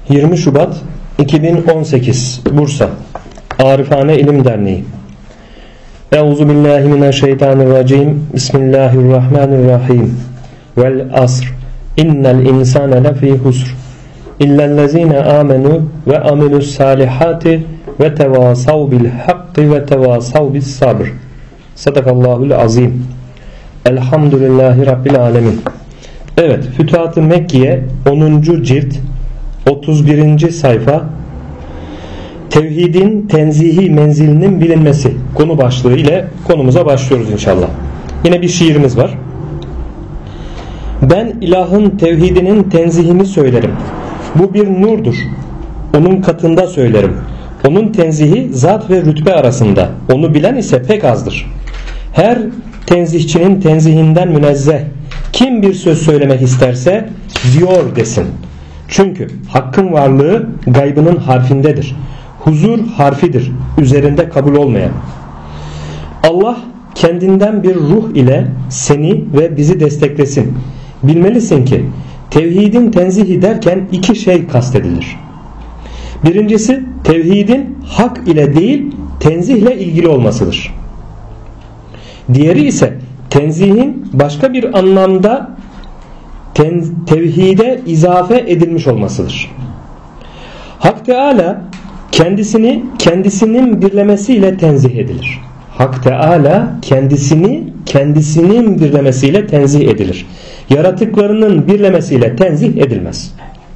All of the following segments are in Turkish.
20 Şubat 2018 Bursa Arifane İlim Derneği. Euzubillahimineşşeytanirracim. Bismillahirrahmanirrahim. Vel asr. İnnel insane lefî husr. İllellezîne âmenû ve amilussâlihâti ve tevâsav bil hakkı ve tevâsav bis sabr. Sadakallahul azim. Elhamdülillahi Rabbil alemin. Evet, Fütuhat-ı Mekkiye 10. cilt 31. sayfa, Tevhidin tenzihi menzilinin bilinmesi konu başlığı ile konumuza başlıyoruz inşallah. Yine bir şiirimiz var. Ben ilahın tevhidinin tenzihini söylerim. Bu bir nurdur. Onun katında söylerim. Onun tenzihi zat ve rütbe arasında. Onu bilen ise pek azdır. Her tenzihçinin tenzihinden münezzeh. Kim bir söz söylemek isterse diyor desin. Çünkü hakkın varlığı gaybının harfindedir. Huzur harfidir, üzerinde kabul olmayan. Allah kendinden bir ruh ile seni ve bizi desteklesin. Bilmelisin ki tevhidin tenzihi derken iki şey kastedilir. Birincisi tevhidin hak ile değil tenzihle ilgili olmasıdır. Diğeri ise tenzihin başka bir anlamda tevhide izafe edilmiş olmasıdır. Hak Teala kendisinin birlemesiyle tenzih edilir. Hak Teala kendisinin birlemesiyle tenzih edilir. Yaratıklarının birlemesiyle tenzih edilmez.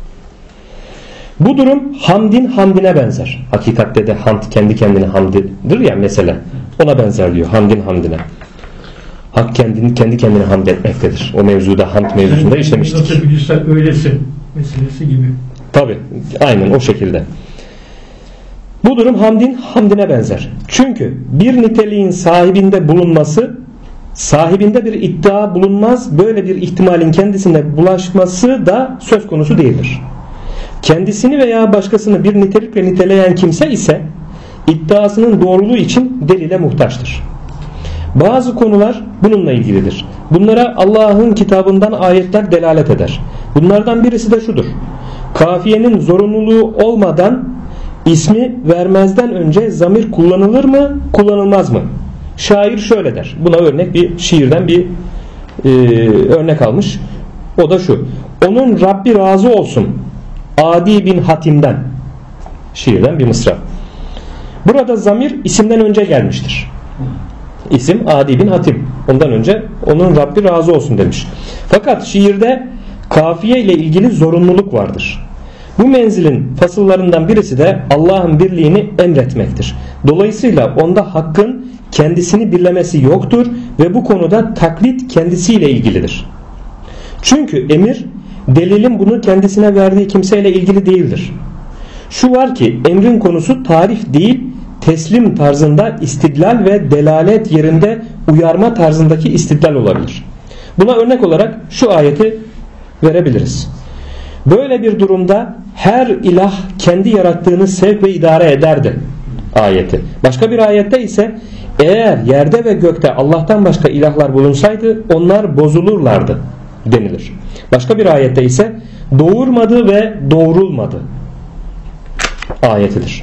Bu durum hamdin hamdine benzer. Hakikatte de hamd kendi kendine hamdidir ya mesela. Ona benzer diyor hamdin hamdine. Hak kendi kendine hamd etmektedir. O mevzuda hamd mevzusunda işlemiştik. Nasıl bilirsen öylesin meselesi gibi. Tabi aynen o şekilde. Bu durum hamdin hamdine benzer. Çünkü bir niteliğin sahibinde bir iddia bulunmaz. Böyle bir ihtimalin kendisine bulaşması da söz konusu değildir. Kendisini veya başkasını bir nitelikle niteleyen kimse ise iddiasının doğruluğu için delile muhtaçtır. Bazı konular bununla ilgilidir. Bunlara Allah'ın kitabından ayetler delalet eder. Bunlardan birisi de şudur. Kafiyenin zorunluluğu olmadan ismi vermezden önce zamir kullanılır mı, kullanılmaz mı? Şair şöyle der. Buna örnek bir şiirden bir örnek almış. O da şu. Onun Rabbi razı olsun. Adi bin Hatim'den. Şiirden bir mısra. Burada zamir isimden önce gelmiştir. İsim Adi bin Hatim. Ondan önce onun Rabbi razı olsun demiş. Fakat şiirde kafiye ile ilgili zorunluluk vardır. Bu menzilin fasıllarından birisi de Allah'ın birliğini emretmektir. Dolayısıyla onda hakkın kendisini birlemesi yoktur ve bu konuda taklit kendisiyle ilgilidir. Çünkü emir delilin bunu kendisine verdiği kimseyle ilgili değildir. Şu var ki emrin konusu tarif değil, teslim tarzında istidlal ve delalet yerinde uyarma tarzındaki istidlal olabilir. Buna örnek olarak şu ayeti verebiliriz. Böyle bir durumda her ilah kendi yarattığını sevk ve idare ederdi ayeti. Başka bir ayette ise eğer yerde ve gökte Allah'tan başka ilahlar bulunsaydı onlar bozulurlardı denilir. Başka bir ayette ise doğurmadı ve doğrulmadı ayetidir.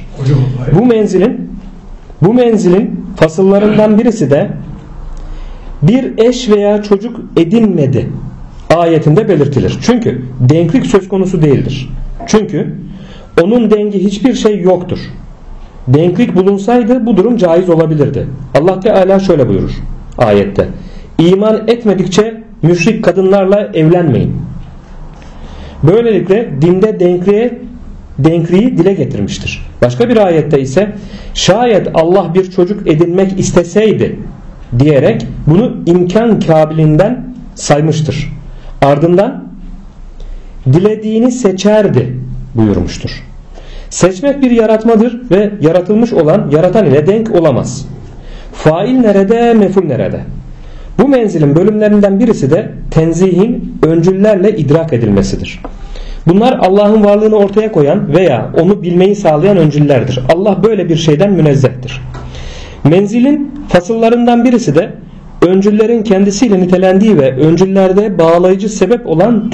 Bu menzilin fasıllarından birisi de bir eş veya çocuk edinmedi ayetinde belirtilir. Çünkü denklik söz konusu değildir. Çünkü onun dengi hiçbir şey yoktur. Denklik bulunsaydı bu durum caiz olabilirdi. Allah Teala şöyle buyurur ayette. İman etmedikçe müşrik kadınlarla evlenmeyin. Böylelikle dinde denkliği dile getirmiştir. Başka bir ayette ise şayet Allah bir çocuk edinmek isteseydi diyerek bunu imkan kabiliğinden saymıştır. Ardından dilediğini seçerdi buyurmuştur. Seçmek bir yaratmadır ve yaratılmış olan yaratan ile denk olamaz. Fail nerede, mef'ul nerede? Bu menzilin bölümlerinden birisi de tenzihin öncüllerle idrak edilmesidir. Bunlar Allah'ın varlığını ortaya koyan veya onu bilmeyi sağlayan öncüllerdir. Allah böyle bir şeyden münezzehtir. Menzilin fasıllarından birisi de öncüllerin kendisiyle nitelendiği ve öncüllerde bağlayıcı sebep olan terkip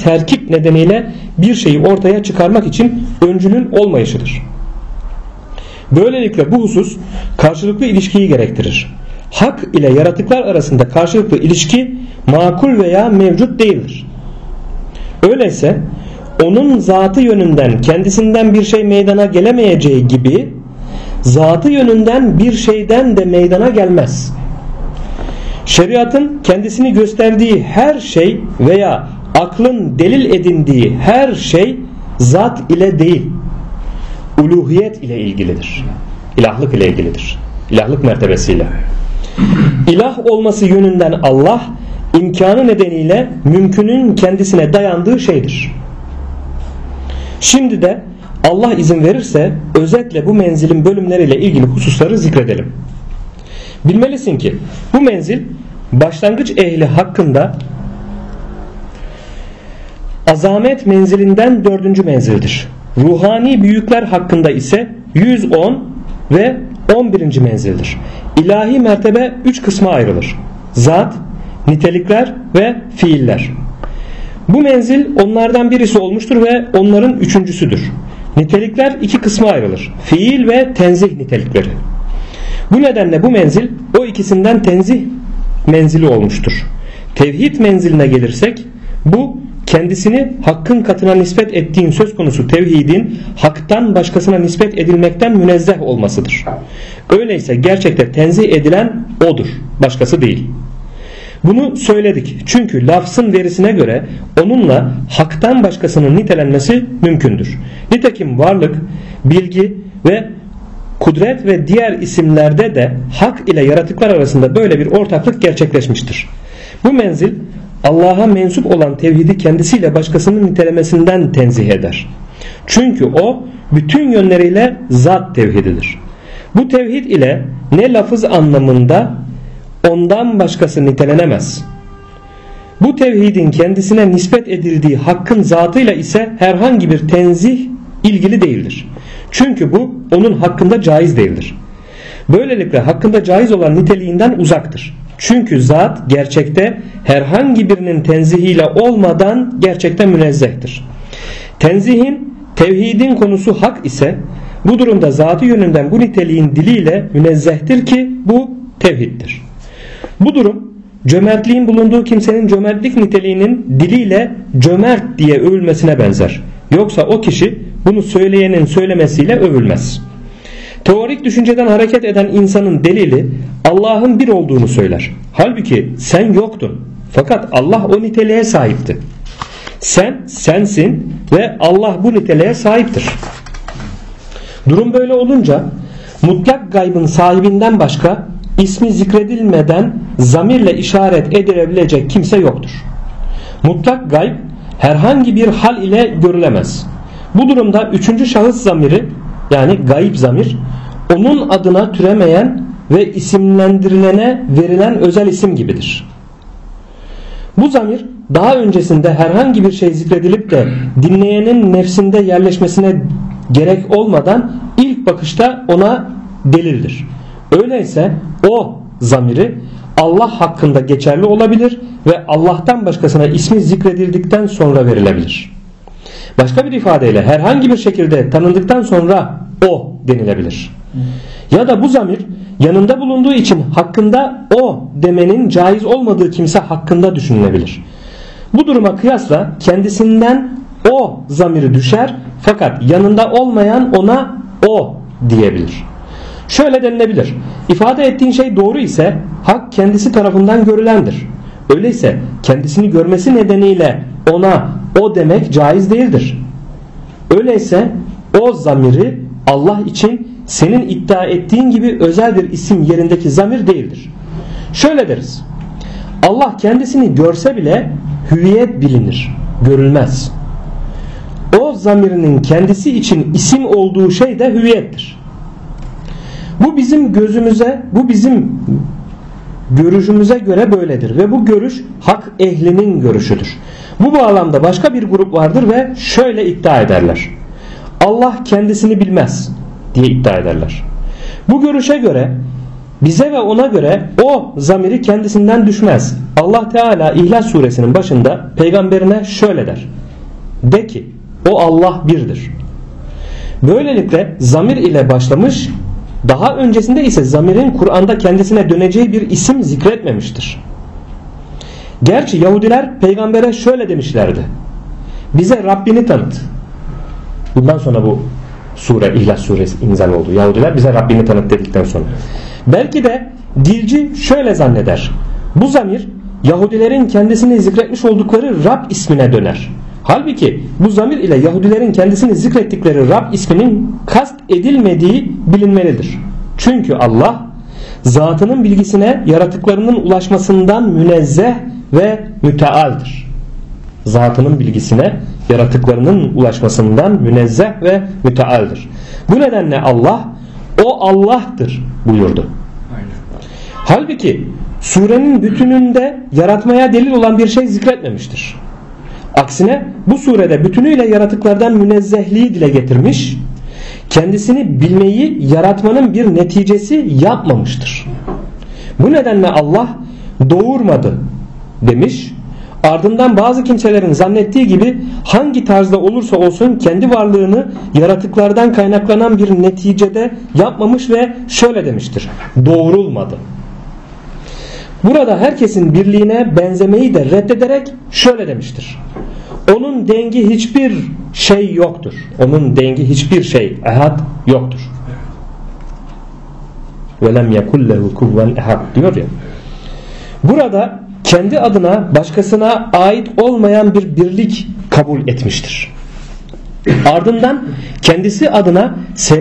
tevhid nedeniyle bir şeyi ortaya çıkarmak için öncülün olmayışıdır. Böylelikle bu husus karşılıklı ilişkiyi gerektirir. Hak ile yaratıklar arasında karşılıklı ilişki makul veya mevcut değildir. Öyleyse onun zatı yönünden kendisinden bir şey meydana gelemeyeceği gibi zatı yönünden bir şeyden de meydana gelmez. Şeriatın kendisini gösterdiği her şey veya aklın delil edindiği her şey zat ile değil, uluhiyet ile ilgilidir. İlahlık ile ilgilidir. İlahlık mertebesiyle. İlah olması yönünden Allah, imkanı nedeniyle mümkünün kendisine dayandığı şeydir. Şimdi de Allah izin verirse özetle bu menzilin bölümleriyle ilgili hususları zikredelim. Bilmelisin ki bu menzil başlangıç ehli hakkında azamet menzilinden 4. menzildir. Ruhani büyükler hakkında ise 110 ve 11. menzildir. İlahi mertebe 3 kısma ayrılır. Zat, nitelikler ve fiiller. Bu menzil onlardan birisi olmuştur ve onların üçüncüsüdür. Nitelikler 2 kısma ayrılır. Fiil ve tenzih nitelikleri. Bu nedenle bu menzil o ikisinden tenzih menzili olmuştur. Tevhid menziline gelirsek bu kendisini hakkın katına nispet ettiğin söz konusu tevhidin haktan başkasına nispet edilmekten münezzeh olmasıdır. Öyleyse gerçekte tenzih edilen odur, başkası değil. Bunu söyledik çünkü lafzın verisine göre onunla haktan başkasının nitelenmesi mümkündür. Nitekim varlık, bilgi ve kudret ve diğer isimlerde de hak ile yaratıklar arasında böyle bir ortaklık gerçekleşmiştir. Bu menzil Allah'a mensup olan tevhidi kendisiyle başkasının nitelemesinden tenzih eder. Çünkü o bütün yönleriyle zat tevhididir. Bu tevhid ile ne lafız anlamında ondan başkası nitelenemez. Bu tevhidin kendisine nispet edildiği hakkın zatıyla ise herhangi bir tenzih ilgili değildir. Çünkü bu onun hakkında caiz değildir. Böylelikle hakkında caiz olan niteliğinden uzaktır. Çünkü zat gerçekte herhangi birinin tenzihiyle olmadan gerçekten münezzehtir. Tenzihin, tevhidin konusu hak ise bu durumda zatı yönünden bu niteliğin diliyle münezzehtir ki bu tevhiddir. Bu durum cömertliğin bulunduğu kimsenin cömertlik niteliğinin diliyle cömert diye övülmesine benzer. Yoksa o kişi bunu söyleyenin söylemesiyle övülmez. Teorik düşünceden hareket eden insanın delili Allah'ın bir olduğunu söyler. Halbuki sen yoktun. Fakat Allah o niteliğe sahipti. Sen sensin ve Allah bu niteliğe sahiptir. Durum böyle olunca mutlak gaybın sahibinden başka ismi zikredilmeden zamirle işaret edilebilecek kimse yoktur. Mutlak gayb herhangi bir hal ile görülemez. Bu durumda üçüncü şahıs zamiri yani gayb zamir onun adına türemeyen ve isimlendirilene verilen özel isim gibidir. Bu zamir daha öncesinde herhangi bir şey zikredilip de dinleyenin nefsinde yerleşmesine gerek olmadan ilk bakışta ona delildir. Öyleyse o zamiri Allah hakkında geçerli olabilir ve Allah'tan başkasına ismi zikredildikten sonra verilebilir. Başka bir ifadeyle herhangi bir şekilde tanındıktan sonra o denilebilir. Ya da bu zamir yanında bulunduğu için hakkında o demenin caiz olmadığı kimse hakkında düşünülebilir. Bu duruma kıyasla kendisinden o zamiri düşer fakat yanında olmayan ona o diyebilir. Şöyle denilebilir: İfade ettiğin şey doğru ise hak kendisi tarafından görülendir. Öyleyse kendisini görmesi nedeniyle ona o demek caiz değildir. Öyleyse o zamiri Allah için senin iddia ettiğin gibi özel bir isim yerindeki zamir değildir. Şöyle deriz: Allah kendisini görse bile hüviyet bilinir, görülmez. O zamirinin kendisi için isim olduğu şey de hüviyettir. Bu bizim gözümüze, bu bizim görüşümüze göre böyledir ve bu görüş hak ehlinin görüşüdür. Bu bağlamda başka bir grup vardır ve şöyle iddia ederler: Allah kendisini bilmez diye iddia ederler. Bu görüşe göre bize ve ona göre o zamiri kendisinden düşmez. Allah Teala İhlas suresinin başında peygamberine şöyle der: De ki o Allah birdir. Böylelikle zamir ile başlamış, daha öncesinde ise zamirin Kur'an'da kendisine döneceği bir isim zikretmemiştir. Gerçi Yahudiler peygambere şöyle demişlerdi: bize Rabbini tanıt. Bundan sonra bu sure, İhlas suresi inzal oldu. Yahudiler bize Rabbini tanıt dedikten sonra. Belki de dilci şöyle zanneder: bu zamir Yahudilerin kendisini zikretmiş oldukları Rab ismine döner. Halbuki bu zamir ile Yahudilerin kendisini zikrettikleri Rab isminin kast edilmediği bilinmelidir. Çünkü Allah zatının bilgisine yaratıklarının ulaşmasından münezzeh ve mütealdir. Zatının bilgisine yaratıklarının ulaşmasından münezzeh ve mütealdir. Bu nedenle Allah o Allah'tır buyurdu. Halbuki surenin bütününde yaratmaya delil olan bir şey zikretmemiştir. Aksine bu surede bütünüyle yaratıklardan münezzehliği dile getirmiş, kendisini bilmeyi yaratmanın bir neticesi yapmamıştır. Bu nedenle Allah doğurmadı demiş, ardından bazı kimselerin zannettiği gibi hangi tarzda olursa olsun kendi varlığını yaratıklardan kaynaklanan bir neticede yapmamış ve şöyle demiştir: doğurulmadı. Burada herkesin birliğine benzemeyi de reddederek şöyle demiştir: onun dengi hiçbir şey yoktur. Onun dengi hiçbir şey, ehad yoktur. وَلَمْ يَكُلْ لَهُ كُفُوًا ehad diyor ya. Burada kendi adına başkasına ait olmayan bir birlik kabul etmiştir. Ardından kendisi adına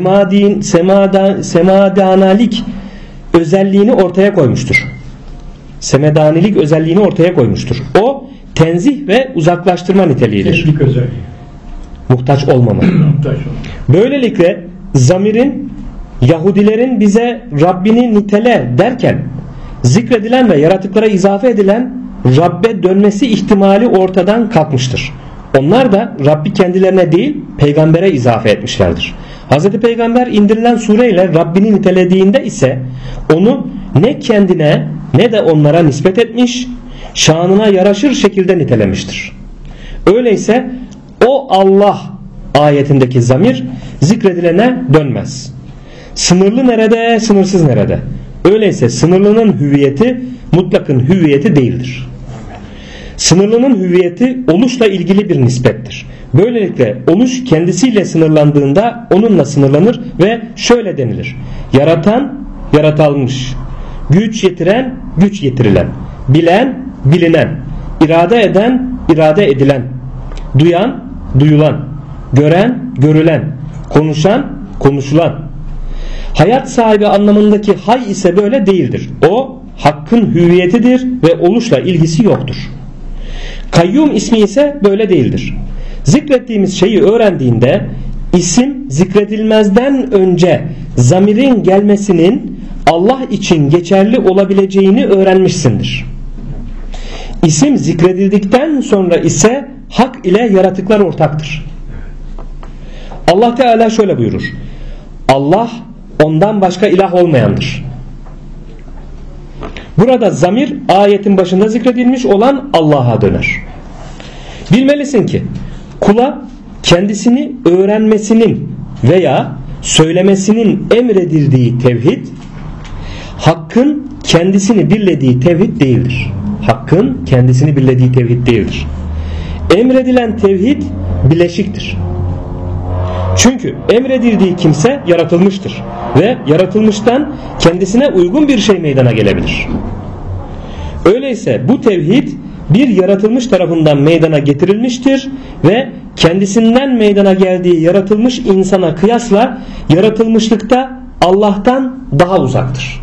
semadanilik özelliğini ortaya koymuştur. Semedanilik özelliğini ortaya koymuştur. O tenzih ve uzaklaştırma niteliğidir. Muhtaç olmama. Böylelikle zamirin Yahudilerin bize Rabbini nitele derken zikredilen ve yaratıklara izafe edilen Rabbe dönmesi ihtimali ortadan kalkmıştır. Onlar da Rabbi kendilerine değil peygambere izafe etmişlerdir. Hz. Peygamber indirilen sureyle Rabbini nitelediğinde ise onu ne kendine ne de onlara nispet etmiş, şanına yaraşır şekilde nitelemiştir. Öyleyse o Allah ayetindeki zamir zikredilene dönmez. Sınırlı nerede, sınırsız nerede? Öyleyse sınırlının hüviyeti mutlakın hüviyeti değildir. Sınırlının hüviyeti oluşla ilgili bir nispettir. Böylelikle oluş kendisiyle sınırlandığında onunla sınırlanır ve şöyle denilir: yaratan, yaratılmış; güç yetiren, güç yetirilen; bilen, bilinen; irade eden, irade edilen; duyan, duyulan; gören, görülen; konuşan, konuşulan. Hayat sahibi anlamındaki hay ise böyle değildir. O hakkın hüviyetidir ve oluşla ilgisi yoktur. Kayyum ismi ise böyle değildir. Zikrettiğimiz şeyi öğrendiğinde isim zikredilmezden önce zamirin gelmesinin Allah için geçerli olabileceğini öğrenmişsindir. İsim zikredildikten sonra ise hak ile yaratıklar ortaktır. Allah Teala şöyle buyurur: Allah ondan başka ilah olmayandır. Burada zamir ayetin başında zikredilmiş olan Allah'a döner. Bilmelisin ki kula kendisini öğrenmesinin veya söylemesinin emredildiği tevhid, hakkın kendisini birlediği tevhid değildir. Hakkın kendisini birlediği tevhid değildir. Emredilen tevhid bileşiktir. Çünkü emredildiği kimse yaratılmıştır ve yaratılmıştan kendisine uygun bir şey meydana gelebilir. Öyleyse bu tevhid bir yaratılmış tarafından meydana getirilmiştir ve kendisinden meydana geldiği yaratılmış insana kıyasla yaratılmışlıkta Allah'tan daha uzaktır.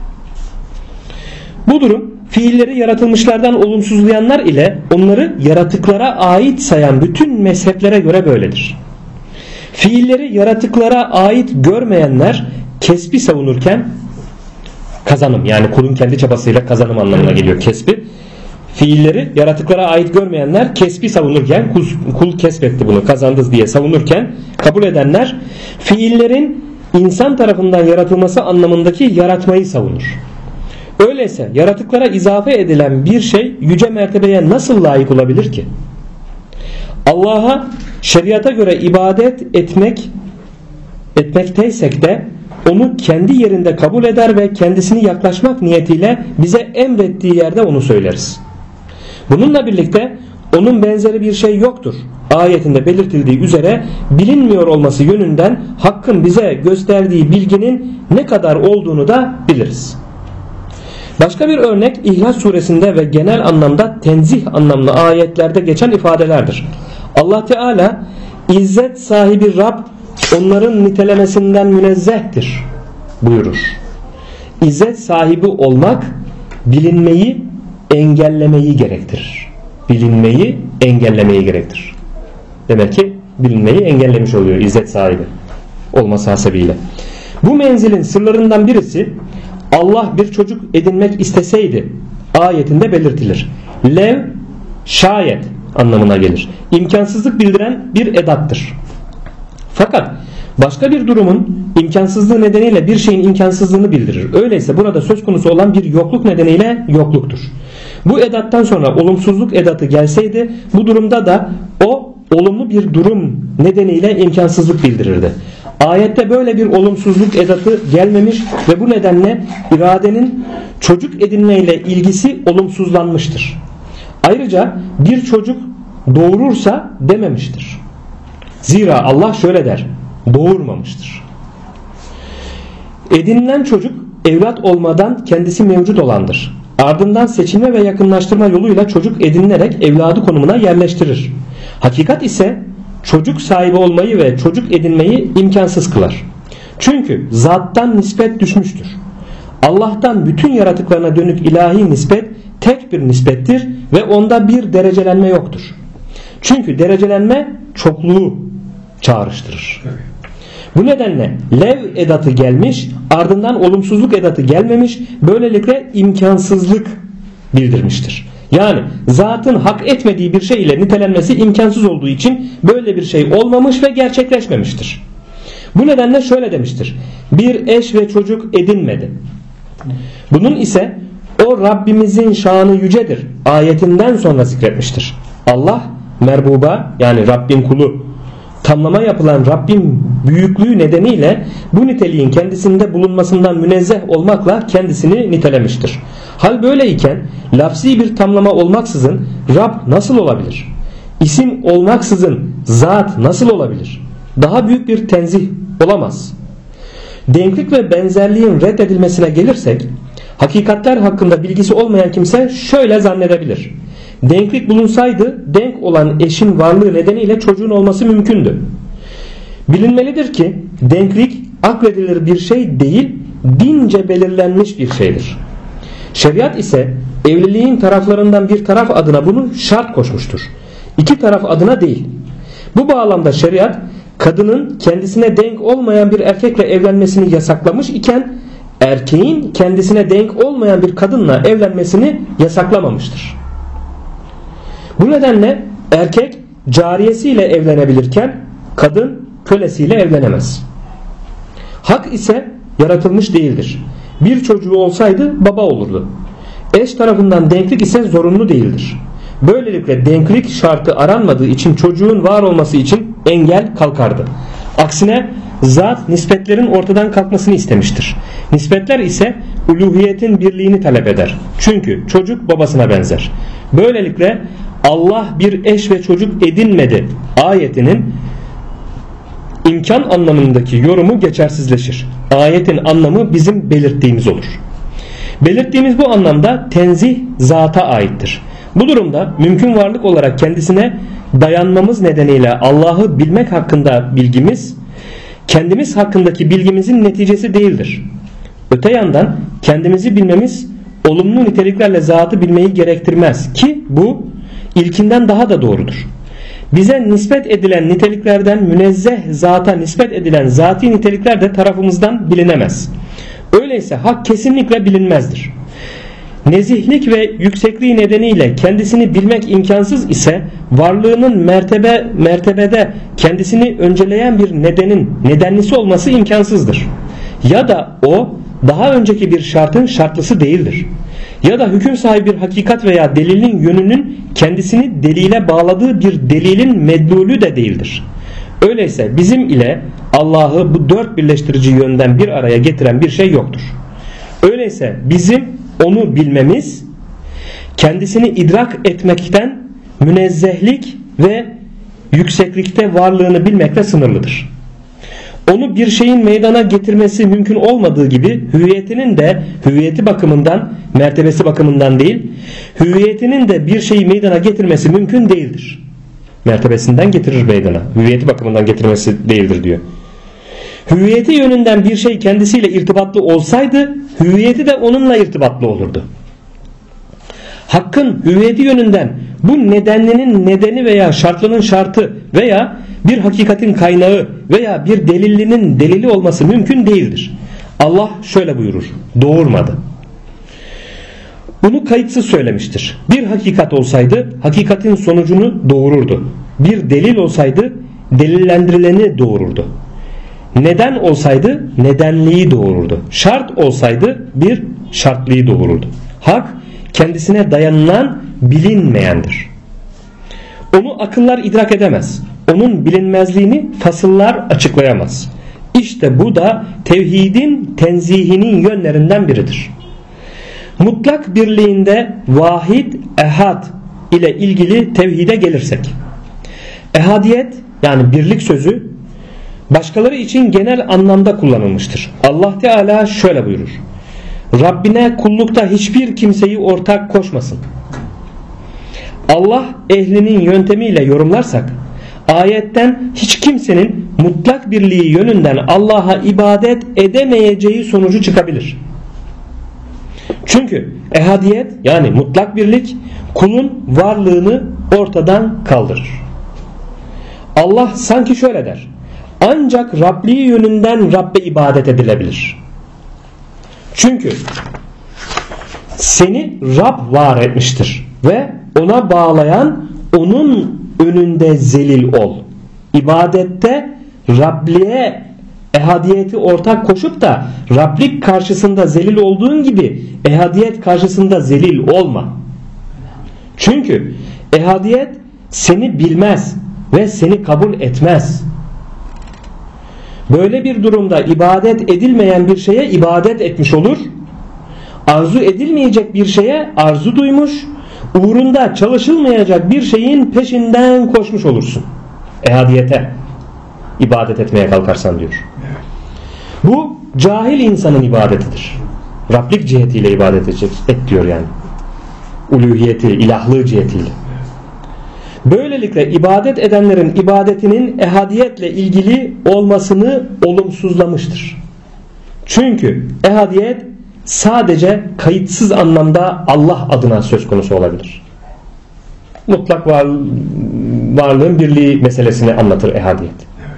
Bu durum fiilleri yaratılmışlardan olumsuzlayanlar ile onları yaratıklara ait sayan bütün mezheplere göre böyledir. Fiilleri yaratıklara ait görmeyenler kesbi savunurken, kazanım, yani kulun kendi çabasıyla kazanım anlamına geliyor kesbi. Fiilleri yaratıklara ait görmeyenler kesbi savunurken, kul kesbetti bunu, kazandı diye savunurken, kabul edenler fiillerin insan tarafından yaratılması anlamındaki yaratmayı savunur. Öyleyse yaratıklara izafe edilen bir şey yüce mertebeye nasıl layık olabilir ki? Allah'a şeriata göre ibadet etmekteysek de onu kendi yerinde kabul eder ve kendisini yaklaşmak niyetiyle bize emrettiği yerde onu söyleriz. Bununla birlikte onun benzeri bir şey yoktur ayetinde belirtildiği üzere bilinmiyor olması yönünden Hakk'ın bize gösterdiği bilginin ne kadar olduğunu da biliriz. Başka bir örnek İhlas suresinde ve genel anlamda tenzih anlamlı ayetlerde geçen ifadelerdir. Allah Teala İzzet sahibi Rab onların nitelemesinden münezzehtir buyurur. İzzet sahibi olmak bilinmeyi engellemeyi gerektirir. Bilinmeyi engellemeyi gerektirir. Demek ki bilinmeyi engellemiş oluyor İzzet sahibi olması hasebiyle. Bu menzilin sırlarından birisi Allah bir çocuk edinmek isteseydi ayetinde belirtilir. Lev şayet anlamına gelir. İmkansızlık bildiren bir edattır. Fakat başka bir durumun imkansızlığı nedeniyle bir şeyin imkansızlığını bildirir. Öyleyse burada söz konusu olan bir yokluk nedeniyle yokluktur. Bu edattan sonra olumsuzluk edatı gelseydi bu durumda da o olumlu bir durum nedeniyle imkansızlık bildirirdi. Ayette böyle bir olumsuzluk edatı gelmemiş ve bu nedenle iradenin çocuk edinmeyle ilgisi olumsuzlanmıştır. Ayrıca bir çocuk doğurursa dememiştir. Zira Allah şöyle der: doğurmamıştır. Edinilen çocuk evlat olmadan kendisi mevcut olandır. Ardından seçilme ve yakınlaştırma yoluyla çocuk edinilerek evladı konumuna yerleştirir. Hakikat ise çocuk sahibi olmayı ve çocuk edinmeyi imkansız kılar. Çünkü zattan nispet düşmüştür. Allah'tan bütün yaratıklarına dönük ilahi nispet tek bir nispettir ve onda bir derecelenme yoktur. Çünkü derecelenme çokluğu çağrıştırır. Bu nedenle lev edatı gelmiş, ardından olumsuzluk edatı gelmemiş, böylelikle imkansızlık bildirmiştir. Yani zatın hak etmediği bir şey ile nitelenmesi imkansız olduğu için böyle bir şey olmamış ve gerçekleşmemiştir. Bu nedenle şöyle demiştir: bir eş ve çocuk edinmedi. Bunun ise o Rabbimizin şanı yücedir ayetinden sonra zikretmiştir. Allah merbuba, yani Rabbin kulu, tamlama yapılan Rabbin büyüklüğü nedeniyle bu niteliğin kendisinde bulunmasından münezzeh olmakla kendisini nitelemiştir. Hal böyleyken lafzi bir tamlama olmaksızın Rab nasıl olabilir? İsim olmaksızın zat nasıl olabilir? Daha büyük bir tenzih olamaz. Denklik ve benzerliğin reddedilmesine gelirsek, hakikatler hakkında bilgisi olmayan kimse şöyle zannedebilir: denklik bulunsaydı denk olan eşin varlığı nedeniyle çocuğun olması mümkündü. Bilinmelidir ki denklik akledilir bir şey değil, dince belirlenmiş bir şeydir. Şeriat ise evliliğin taraflarından bir taraf adına bunu şart koşmuştur. İki taraf adına değil. Bu bağlamda şeriat kadının kendisine denk olmayan bir erkekle evlenmesini yasaklamış iken erkeğin kendisine denk olmayan bir kadınla evlenmesini yasaklamamıştır. Bu nedenle erkek cariyesiyle evlenebilirken kadın kölesiyle evlenemez. Hak ise yaratılmış değildir. Bir çocuğu olsaydı baba olurdu. Eş tarafından denklik ise zorunlu değildir. Böylelikle denklik şartı aranmadığı için çocuğun var olması için engel kalkardı. Aksine zat nispetlerin ortadan kalkmasını istemiştir. Nispetler ise uluhiyetin birliğini talep eder. Çünkü çocuk babasına benzer. Böylelikle Allah bir eş ve çocuk edinmedi ayetinin imkan anlamındaki yorumu geçersizleşir. Ayetin anlamı bizim belirttiğimiz olur. Belirttiğimiz bu anlamda tenzih zata aittir. Bu durumda mümkün varlık olarak kendisine dayanmamız nedeniyle Allah'ı bilmek hakkında bilgimiz, kendimiz hakkındaki bilgimizin neticesi değildir. Öte yandan kendimizi bilmemiz olumlu niteliklerle zatı bilmeyi gerektirmez ki bu ilkinden daha da doğrudur. Bize nispet edilen niteliklerden münezzeh zata nispet edilen zati nitelikler de tarafımızdan bilinemez. Öyleyse hak kesinlikle bilinmezdir. Nezihlik ve yüksekliği nedeniyle kendisini bilmek imkansız ise varlığının mertebede kendisini önceleyen bir nedenlisi olması imkansızdır. Ya da o daha önceki bir şartın şartlısı değildir. ya da hüküm sahibi bir hakikat veya delilin yönünün kendisini delile bağladığı bir delilin medlulü de değildir. Öyleyse bizim ile Allah'ı bu dört birleştirici yönden bir araya getiren bir şey yoktur. Öyleyse bizim onu bilmemiz kendisini idrak etmekten münezzehlik ve yükseklikte varlığını bilmekle sınırlıdır. Onu bir şeyin meydana getirmesi mümkün olmadığı gibi hüviyetinin de hüviyeti bakımından, mertebesi bakımından değil, hüviyetinin de bir şeyi meydana getirmesi mümkün değildir. Mertebesinden getirir meydana, hüviyeti bakımından getirmesi değildir diyor. Hüviyeti yönünden bir şey kendisiyle irtibatlı olsaydı hüviyeti de onunla irtibatlı olurdu. Hakkın hüviyeti yönünden bu nedenlinin nedeni veya şartlının şartı veya bir hakikatin kaynağı veya bir delilinin delili olması mümkün değildir. Allah şöyle buyurur: doğurmadı. Bunu kayıtsız söylemiştir. Bir hakikat olsaydı hakikatin sonucunu doğururdu. Bir delil olsaydı delillendirileni doğururdu. Neden olsaydı nedenliği doğururdu. Şart olsaydı bir şartlıyı doğururdu. Hak kendisine dayanılan bilinmeyendir. Onu akıllar idrak edemez. Onun bilinmezliğini fasıllar açıklayamaz. İşte bu da tevhidin tenzihinin yönlerinden biridir. Mutlak birliğinde vahid, ehad ile ilgili tevhide gelirsek, ehadiyet yani birlik sözü başkaları için genel anlamda kullanılmıştır. Allah Teala şöyle buyurur: Rabbine kullukta hiçbir kimseyi ortak koşmasın. Allah ehlinin yöntemiyle yorumlarsak ayetten hiç kimsenin mutlak birliği yönünden Allah'a ibadet edemeyeceği sonucu çıkabilir. Çünkü ehadiyet yani mutlak birlik kulun varlığını ortadan kaldırır. Allah sanki şöyle der: ancak Rabb'i yönünden Rabbe ibadet edilebilir. Çünkü seni Rab var etmiştir ve ona bağlayan onun önünde zelil ol. İbadette Rabliğe ehadiyeti ortak koşup da Rablik karşısında zelil olduğun gibi ehadiyet karşısında zelil olma. Çünkü ehadiyet seni bilmez ve seni kabul etmez. Böyle bir durumda ibadet edilmeyen bir şeye ibadet etmiş olur. Arzu edilmeyecek bir şeye arzu duymuş, uğrunda çalışılmayacak bir şeyin peşinden koşmuş olursun. Ehadiyete ibadet etmeye kalkarsan diyor. Bu cahil insanın ibadetidir. Rablik cihetiyle ibadet et diyor yani. Uluhiyeti, ilahlığı cihetiyle. Böylelikle ibadet edenlerin ibadetinin ehadiyetle ilgili olmasını olumsuzlamıştır. Çünkü ehadiyet sadece kayıtsız anlamda Allah adına söz konusu olabilir. Mutlak varlığın birliği meselesini anlatır ehadiyet.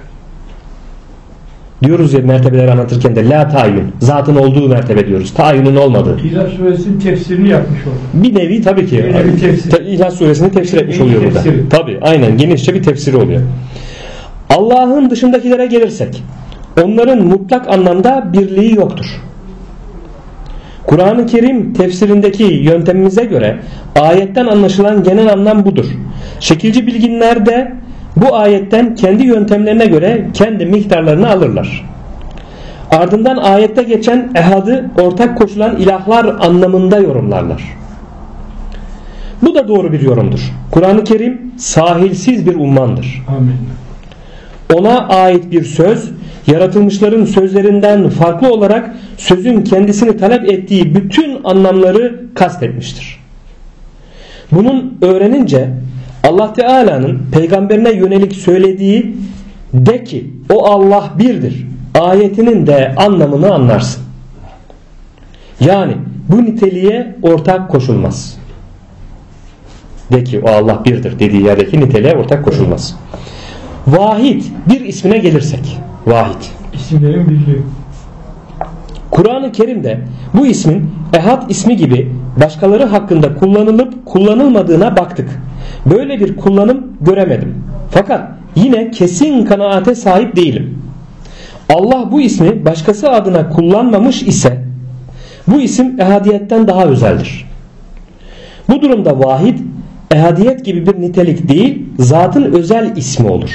Diyoruz ya mertebeleri anlatırken de la tayyün, zatın olduğu mertebe diyoruz. Tayyünün olmadığı. İhlas Suresi'nin tefsirini yapmış oldu. Bir nevi tabii ki. İhlas Suresi'ni tefsir etmiş oluyor burada. Tabii aynen genişçe bir tefsiri oluyor. Allah'ın dışındakilere gelirsek onların mutlak anlamda birliği yoktur. Kur'an-ı Kerim tefsirindeki yöntemimize göre ayetten anlaşılan genel anlam budur. Şekilci bilginler de bu ayetten kendi yöntemlerine göre kendi miktarlarını alırlar. Ardından ayette geçen ehadı ortak koşulan ilahlar anlamında yorumlarlar. Bu da doğru bir yorumdur. Kur'an-ı Kerim sahilsiz bir ummandır. Amin. Ona ait bir söz, yaratılmışların sözlerinden farklı olarak sözün kendisini talep ettiği bütün anlamları kastetmiştir. Bunun öğrenince Allah Teala'nın peygamberine yönelik söylediği de ki o Allah birdir ayetinin de anlamını anlarsın. Yani bu niteliğe ortak koşulmaz. De ki o Allah birdir dediği yerdeki niteliğe ortak koşulmaz. Vahid bir ismine gelirsek. Vahid. İsimlerin birliği. Kur'an-ı Kerim'de bu ismin ehad ismi gibi başkaları hakkında kullanılıp kullanılmadığına baktık. Böyle bir kullanım göremedim. Fakat yine kesin kanaate sahip değilim. Allah bu ismi başkası adına kullanmamış ise bu isim ehadiyetten daha özeldir. Bu durumda vahid ehadiyet gibi bir nitelik değil, zatın özel ismi olur.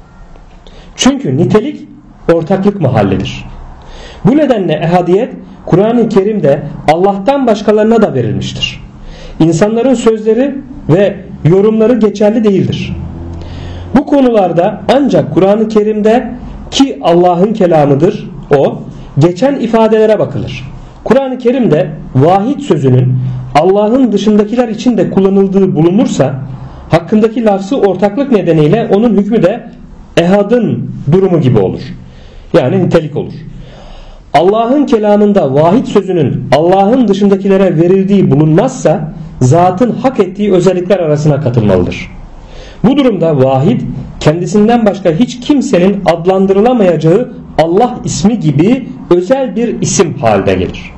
Çünkü nitelik ortaklık mahallidir. Bu nedenle ehadiyet Kur'an-ı Kerim'de Allah'tan başkalarına da verilmiştir. İnsanların sözleri ve yorumları geçerli değildir. Bu konularda ancak Kur'an-ı Kerim'de ki Allah'ın kelamıdır o, geçen ifadelere bakılır. Kur'an-ı Kerim'de vahid sözünün Allah'ın dışındakiler için de kullanıldığı bulunursa hakkındaki lafzı ortaklık nedeniyle onun hükmü de ehadın durumu gibi olur. Yani nitelik olur. Allah'ın kelamında vahid sözünün Allah'ın dışındakilere verildiği bulunmazsa zatın hak ettiği özellikler arasına katılmalıdır. Bu durumda vahid kendisinden başka hiç kimsenin adlandırılamayacağı Allah ismi gibi özel bir isim haline gelir.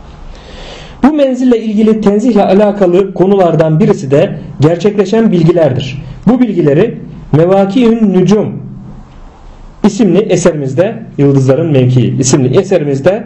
Bu menzille ilgili tenzihle alakalı konulardan birisi de gerçekleşen bilgilerdir. Bu bilgileri Mevâki'ün Nücum isimli eserimizde, Yıldızların Mevkii isimli eserimizde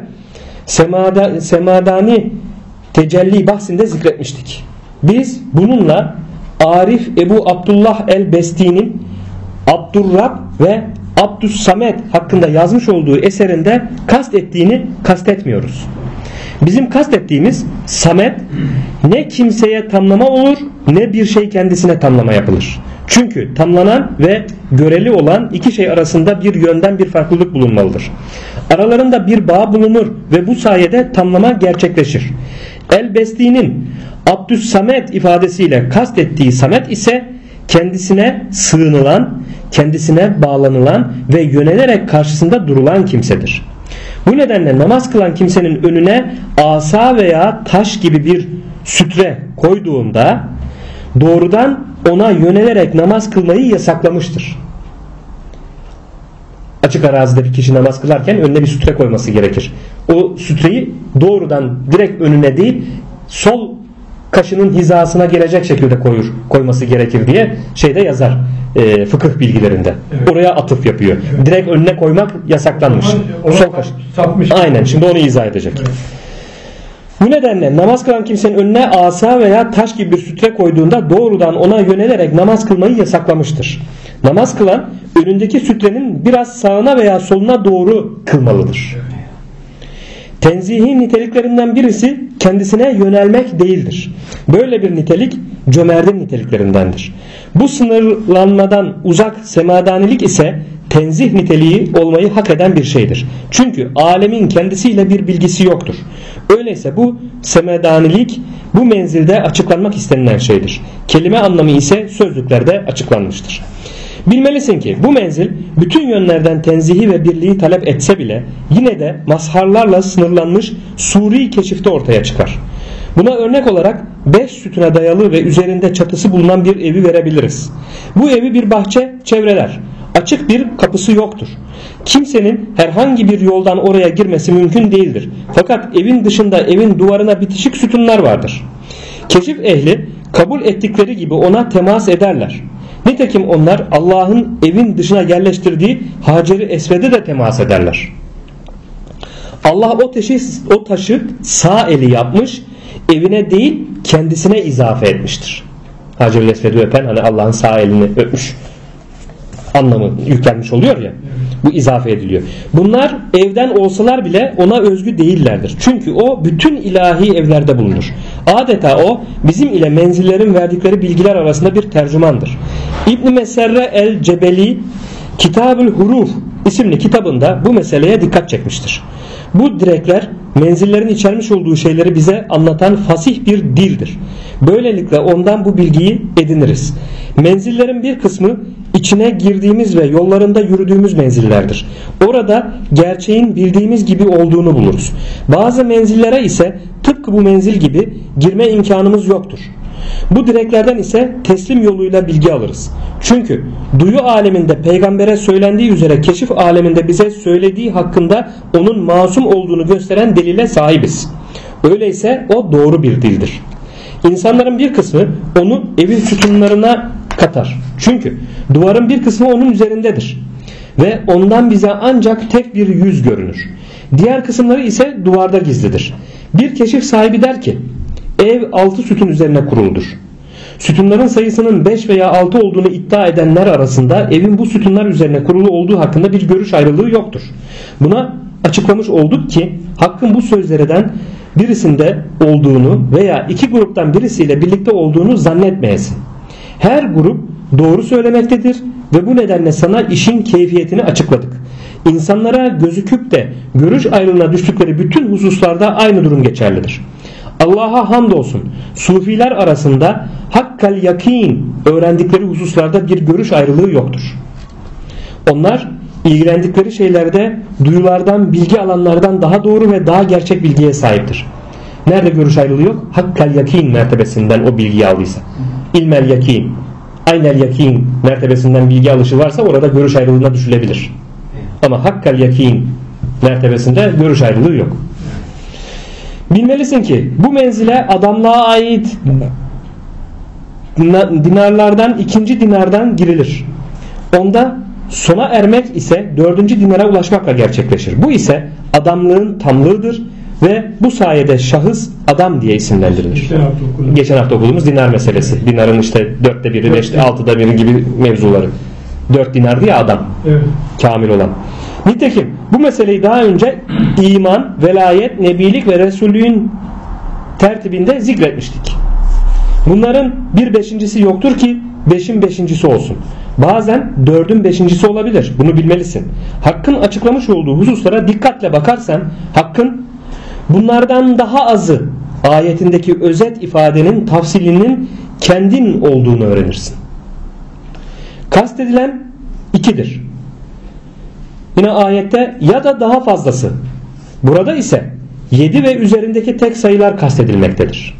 Semadani Tecelli bahsinde zikretmiştik. Biz bununla Arif Ebu Abdullah el-Besti'nin Abdurrab ve Abdüssamet hakkında yazmış olduğu eserinde kastettiğini kastetmiyoruz. Bizim kastettiğimiz Samet ne kimseye tamlama olur ne bir şey kendisine tamlama yapılır. Çünkü tamlanan ve göreli olan iki şey arasında bir yönden bir farklılık bulunmalıdır. Aralarında bir bağ bulunur ve bu sayede tamlama gerçekleşir. El-Besti'nin Abdüssamet ifadesiyle kastettiği Samet ise kendisine sığınılan, kendisine bağlanılan ve yönelerek karşısında durulan kimsedir. Bu nedenle namaz kılan kimsenin önüne asa veya taş gibi bir sütre koyduğunda doğrudan ona yönelerek namaz kılmayı yasaklamıştır. Açık arazide bir kişi namaz kılarken önüne bir sütre koyması gerekir. O sütreyi doğrudan direkt önüne değil, sol kaşının hizasına gelecek şekilde koyması gerekir diye şeyde yazar fıkıh bilgilerinde. Evet. Oraya atıf yapıyor. Evet. Direkt önüne koymak yasaklanmış. Sol kaş. Aynen. Şimdi onu izah edecek. Evet. Bu nedenle namaz kılan kimsenin önüne asa veya taş gibi bir sütre koyduğunda doğrudan ona yönelerek namaz kılmayı yasaklamıştır. Namaz kılan önündeki sütrenin biraz sağına veya soluna doğru kılmalıdır. Tenzihin niteliklerinden birisi kendisine yönelmek değildir. Böyle bir nitelik cömertin niteliklerindendir. Bu sınırlanmadan uzak semadanilik ise tenzih niteliği olmayı hak eden bir şeydir. Çünkü alemin kendisiyle bir bilgisi yoktur. Öyleyse bu semedanilik bu menzilde açıklanmak istenilen şeydir. Kelime anlamı ise sözlüklerde açıklanmıştır. Bilmelisin ki bu menzil bütün yönlerden tenzihi ve birliği talep etse bile yine de mazharlarla sınırlanmış suri keşifte ortaya çıkar. Buna örnek olarak 5 sütuna dayalı ve üzerinde çatısı bulunan bir evi verebiliriz. Bu evi bir bahçe çevreler. Açık bir kapısı yoktur. Kimsenin herhangi bir yoldan oraya girmesi mümkün değildir. Fakat evin dışında evin duvarına bitişik sütunlar vardır. Keşif ehli kabul ettikleri gibi ona temas ederler. Nitekim onlar Allah'ın evin dışına yerleştirdiği Hacer-i Esved'e de temas ederler. Allah o taşı sağ eli yapmış, evine değil kendisine izafe etmiştir. Hacer-i Esved'i öpen hani Allah'ın sağ elini öpmüş anlamı yüklenmiş oluyor ya. Bu izafe ediliyor. Bunlar evden olsalar bile ona özgü değillerdir. Çünkü o bütün ilahi evlerde bulunur. Adeta o bizim ile menzillerin verdikleri bilgiler arasında bir tercümandır. İbn-i Meserre el-Cebeli Kitab-ül Huruf isimli kitabında bu meseleye dikkat çekmiştir. Bu direkler menzillerin içermiş olduğu şeyleri bize anlatan fasih bir dildir. Böylelikle ondan bu bilgiyi ediniriz. Menzillerin bir kısmı içine girdiğimiz ve yollarında yürüdüğümüz menzillerdir. Orada gerçeğin bildiğimiz gibi olduğunu buluruz. Bazı menzillere ise tıpkı bu menzil gibi girme imkanımız yoktur. Bu direklerden ise teslim yoluyla bilgi alırız. Çünkü duyu aleminde peygambere söylendiği üzere keşif aleminde bize söylediği hakkında onun masum olduğunu gösteren delile sahibiz. Öyleyse o doğru bir dildir. İnsanların bir kısmı onu evin sütunlarına katar. Çünkü duvarın bir kısmı onun üzerindedir. Ve ondan bize ancak tek bir yüz görünür. Diğer kısımları ise duvarda gizlidir. Bir keşif sahibi der ki, Ev 6 sütun üzerine kuruludur. Sütunların sayısının 5 veya 6 olduğunu iddia edenler arasında evin bu sütunlar üzerine kurulu olduğu hakkında bir görüş ayrılığı yoktur. Buna açıklamış olduk ki Hakk'ın bu sözlerden birisinde olduğunu veya iki gruptan birisiyle birlikte olduğunu zannetmeyesin. Her grup doğru söylemektedir ve bu nedenle sana işin keyfiyetini açıkladık. İnsanlara gözüküp de görüş ayrılığına düştükleri bütün hususlarda aynı durum geçerlidir. Allah'a hamdolsun, sufiler arasında hakkal yakin öğrendikleri hususlarda bir görüş ayrılığı yoktur. Onlar ilgilendikleri şeylerde duyulardan, bilgi alanlardan daha doğru ve daha gerçek bilgiye sahiptir. Nerede görüş ayrılığı yok? Hakkal yakin mertebesinden o bilgiyi aldıysa. İlmel yakin, aynel yakin mertebesinden bilgi alışı varsa orada görüş ayrılığına düşülebilir. Ama hakkal yakin mertebesinde görüş ayrılığı yok. Bilmelisin ki bu menzile adamlığa ait dinarlardan ikinci dinardan girilir. Onda sona ermek ise 4. dinara ulaşmakla gerçekleşir. Bu ise adamlığın tamlığıdır ve bu sayede şahıs adam diye isimlendirilir. Geçen hafta okuduğumuz dinar meselesi. Dinarın işte 4'te 1'i, 5'te 6'da 1'i gibi mevzuları. 4 dinardı ya adam. Evet. Kamil olan. Nitekim bu meseleyi daha önce iman, velayet, nebilik ve resullüğün tertibinde zikretmiştik. Bunların bir beşincisi yoktur ki 5'in beşincisi olsun. Bazen 4'ün beşincisi olabilir. Bunu bilmelisin. Hakk'ın açıklamış olduğu hususlara dikkatle bakarsan Hakk'ın bunlardan daha azı ayetindeki özet ifadenin tafsilinin kendin olduğunu öğrenirsin. Kastedilen 2'dir. Yine ayette ya da daha fazlası. Burada ise 7 ve üzerindeki tek sayılar kastedilmektedir.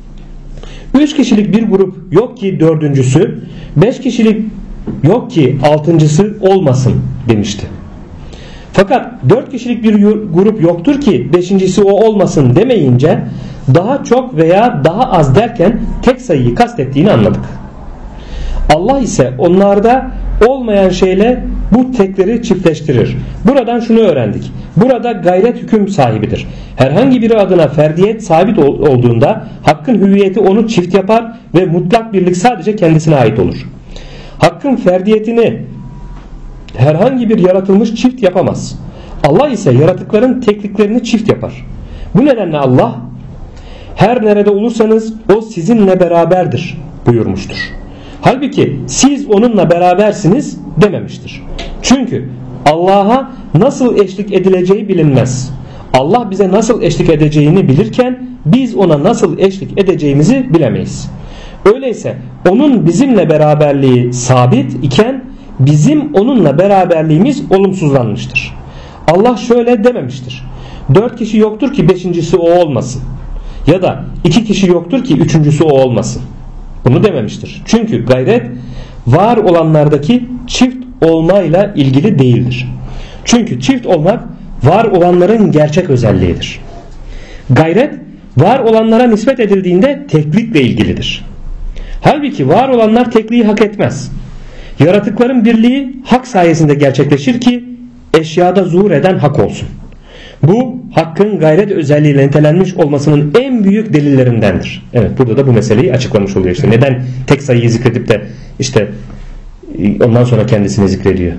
3 kişilik bir grup yok ki 4.'sü, 5 kişilik yok ki 6.'sı olmasın demişti. Fakat 4 kişilik bir grup yoktur ki 5.'si o olmasın demeyince daha çok veya daha az derken tek sayıyı kastettiğini anladık. Allah ise onlarda olmayan şeyle bu tekleri çiftleştirir. Buradan şunu öğrendik. Burada gayret hüküm sahibidir. Herhangi biri adına ferdiyet sabit olduğunda Hakk'ın hüviyeti onu çift yapar ve mutlak birlik sadece kendisine ait olur. Hakk'ın ferdiyetini herhangi bir yaratılmış çift yapamaz. Allah ise yaratıkların tekliklerini çift yapar. Bu nedenle Allah her nerede olursanız o sizinle beraberdir buyurmuştur. Halbuki siz onunla berabersiniz dememiştir. Çünkü Allah'a nasıl eşlik edileceği bilinmez. Allah bize nasıl eşlik edeceğini bilirken biz ona nasıl eşlik edeceğimizi bilemeyiz. Öyleyse onun bizimle beraberliği sabit iken bizim onunla beraberliğimiz olumsuzlanmıştır. Allah şöyle dememiştir. 4 kişi yoktur ki 5.'si o olmasın. Ya da 2 kişi yoktur ki 3.'sü o olmasın. Bunu dememiştir. Çünkü gayret var olanlardaki çift olmayla ilgili değildir. Çünkü çift olmak var olanların gerçek özelliğidir. Gayret var olanlara nispet edildiğinde teklikle ilgilidir. Halbuki var olanlar tekliği hak etmez. Yaratıkların birliği hak sayesinde gerçekleşir ki eşyada zuhur eden hak olsun. Bu Hakk'ın gayret özelliğiyle nitelenmiş olmasının en büyük delillerindendir. Evet, burada da bu meseleyi açıklamış oluyor işte. Neden tek sayıyı zikredip de işte ondan sonra kendisini zikrediyor.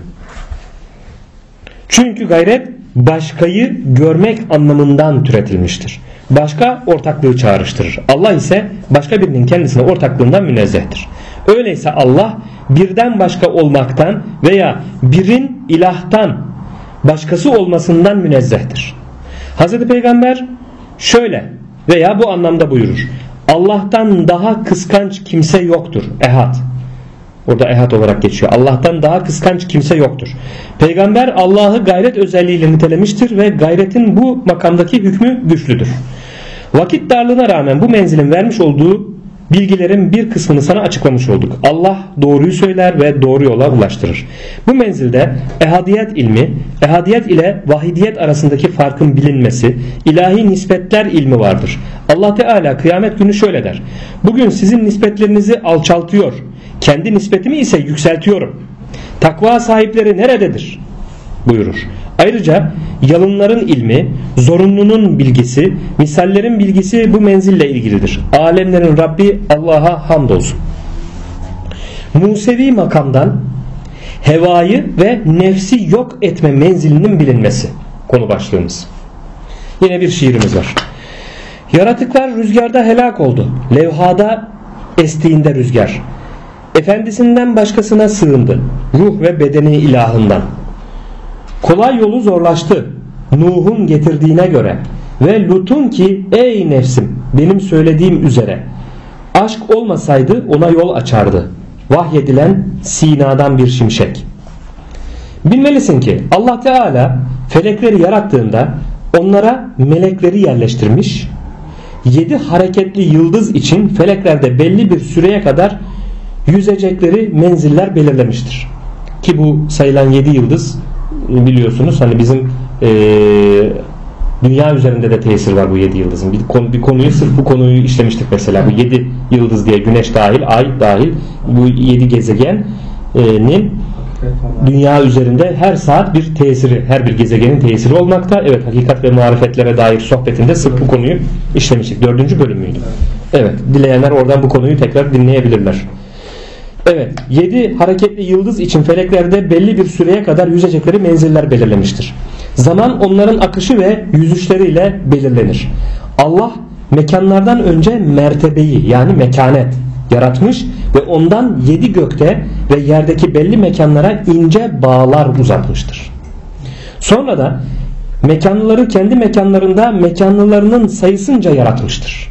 Çünkü gayret başkayı görmek anlamından türetilmiştir. Başka ortaklığı çağrıştırır. Allah ise başka birinin kendisine ortaklığından münezzehtir. Öyleyse Allah birden başka olmaktan veya birin ilahtan başkası olmasından münezzehtir. Hazreti Peygamber şöyle veya bu anlamda buyurur. Allah'tan daha kıskanç kimse yoktur. Ehad. Orada ehad olarak geçiyor. Allah'tan daha kıskanç kimse yoktur. Peygamber Allah'ı gayret özelliğiyle nitelemiştir ve gayretin bu makamdaki hükmü güçlüdür. Vakit darlığına rağmen bu menzilin vermiş olduğu bilgilerin bir kısmını sana açıklamış olduk. Allah doğruyu söyler ve doğru yola ulaştırır. Bu menzilde ehadiyet ilmi, ehadiyet ile vahidiyet arasındaki farkın bilinmesi, ilahi nispetler ilmi vardır. Allah Teala kıyamet günü şöyle der. Bugün sizin nispetlerinizi alçaltıyor, kendi nispetimi ise yükseltiyorum. Takva sahipleri nerededir? Buyurur. Ayrıca yalınların ilmi, zorunlunun bilgisi, misallerin bilgisi bu menzille ilgilidir. Alemlerin Rabbi Allah'a hamdolsun. Musevi makamdan hevayı ve nefsi yok etme menzilinin bilinmesi konu başlığımız. Yine bir şiirimiz var. Yaratıklar rüzgarda helak oldu. Levhada estiğinde rüzgar. Efendisinden başkasına sığındı. Ruh ve bedeni ilahından. Kolay yolu zorlaştı. Nuh'un getirdiğine göre. Ve Lut'un ki ey nefsim benim söylediğim üzere. Aşk olmasaydı ona yol açardı. Vahyedilen Sina'dan bir şimşek. Bilmelisin ki Allah Teala felekleri yarattığında onlara melekleri yerleştirmiş. 7 hareketli yıldız için feleklerde belli bir süreye kadar yüzecekleri menziller belirlemiştir. Ki bu sayılan 7 yıldız biliyorsunuz hani bizim dünya üzerinde de tesir var bu 7 yıldızın. Bir konuyu sırf bu konuyu işlemiştik mesela. Bu 7 yıldız diye güneş dahil, ay dahil bu 7 gezegenin dünya üzerinde her saat bir tesiri, her bir gezegenin tesiri olmakta. Evet, hakikat ve marifetlere dair sohbetinde sırf bu konuyu işlemiştik. 4. bölüm müydü? Evet, dileyenler oradan bu konuyu tekrar dinleyebilirler. Evet, 7 hareketli yıldız için feleklerde belli bir süreye kadar yüzecekleri menziller belirlemiştir. Zaman onların akışı ve yüzüşleriyle belirlenir. Allah mekanlardan önce mertebeyi yani mekanet yaratmış ve ondan 7 gökte ve yerdeki belli mekanlara ince bağlar uzatmıştır. Sonra da mekanlıları kendi mekanlarında mekanlılarının sayısınca yaratmıştır.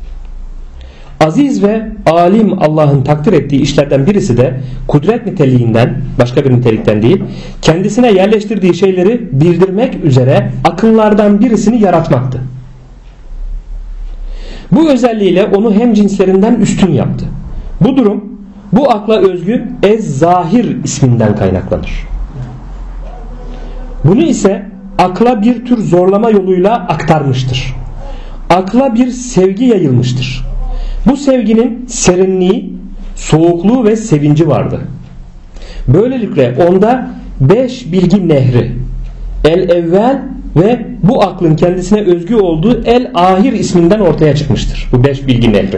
Aziz ve alim Allah'ın takdir ettiği işlerden birisi de kudret niteliğinden, başka bir nitelikten değil, kendisine yerleştirdiği şeyleri bildirmek üzere akıllardan birisini yaratmaktı. Bu özelliğiyle onu hem cinslerinden üstün yaptı. Bu durum bu akla özgü Ez-Zahir isminden kaynaklanır. Bunu ise akla bir tür zorlama yoluyla aktarmıştır. Akla bir sevgi yayılmıştır. Bu sevginin serinliği, soğukluğu ve sevinci vardı. Böylelikle onda 5 bilgi nehri, El-Evvel ve bu aklın kendisine özgü olduğu El-Ahir isminden ortaya çıkmıştır. Bu 5 bilgi nehri.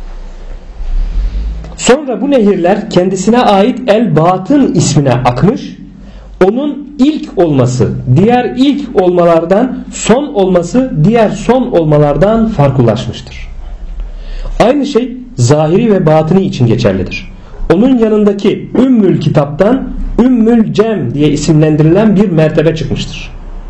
Sonra bu nehirler kendisine ait El-Batın ismine akmış, onun ilk olması diğer ilk olmalardan, son olması diğer son olmalardan farklılaşmıştır. Aynı şey zahiri ve batını için geçerlidir. Onun yanındaki Ümmül Kitap'tan Ümmül Cem diye isimlendirilen bir mertebe çıkmıştır.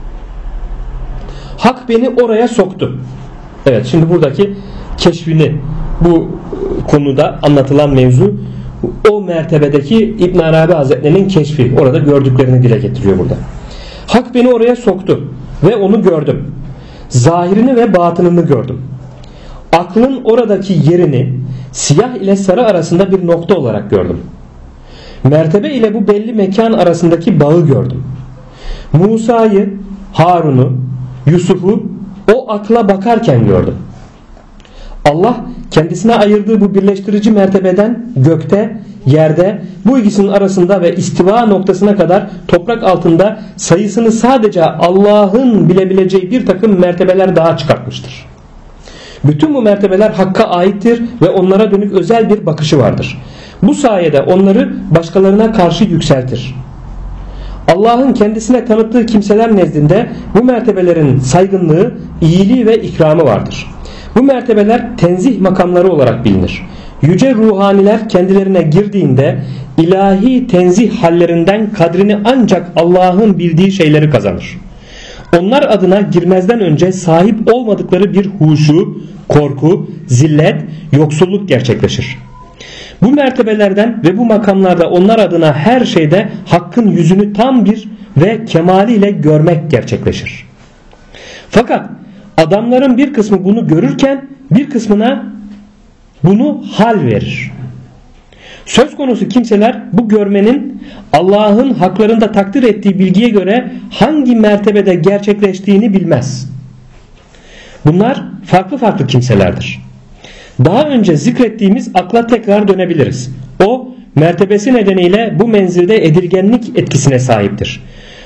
Hak beni oraya soktu. Evet, şimdi buradaki keşfini, bu konuda anlatılan mevzu o mertebedeki İbn Arabi Hazretleri'nin keşfi. Orada gördüklerini dile getiriyor burada. Hak beni oraya soktu ve onu gördüm. Zahirini ve batınını gördüm. Aklın oradaki yerini siyah ile sarı arasında bir nokta olarak gördüm. Mertebe ile bu belli mekan arasındaki bağı gördüm. Musa'yı, Harun'u, Yusuf'u o akla bakarken gördüm. Allah kendisine ayırdığı bu birleştirici mertebeden gökte, yerde, bu ikisinin arasında ve istiva noktasına kadar toprak altında sayısını sadece Allah'ın bilebileceği bir takım mertebeler daha çıkartmıştır. Bütün bu mertebeler Hakk'a aittir ve onlara dönük özel bir bakışı vardır. Bu sayede onları başkalarına karşı yükseltir. Allah'ın kendisine tanıttığı kimseler nezdinde bu mertebelerin saygınlığı, iyiliği ve ikramı vardır. Bu mertebeler tenzih makamları olarak bilinir. Yüce ruhaniler kendilerine girdiğinde ilahi tenzih hallerinden kadrini ancak Allah'ın bildiği şeyleri kazanır. Onlar adına girmezden önce sahip olmadıkları bir huşu, korku, zillet, yoksulluk gerçekleşir. Bu mertebelerden ve bu makamlarda onlar adına her şeyde Hakk'ın yüzünü tam bir ve kemaliyle görmek gerçekleşir. Fakat adamların bir kısmı bunu görürken bir kısmına bunu hal verir. Söz konusu kimseler bu görmenin Allah'ın haklarında takdir ettiği bilgiye göre hangi mertebede gerçekleştiğini bilmez. Bunlar farklı farklı kimselerdir. Daha önce zikrettiğimiz akla tekrar dönebiliriz. O mertebesi nedeniyle bu menzilde edilgenlik etkisine sahiptir.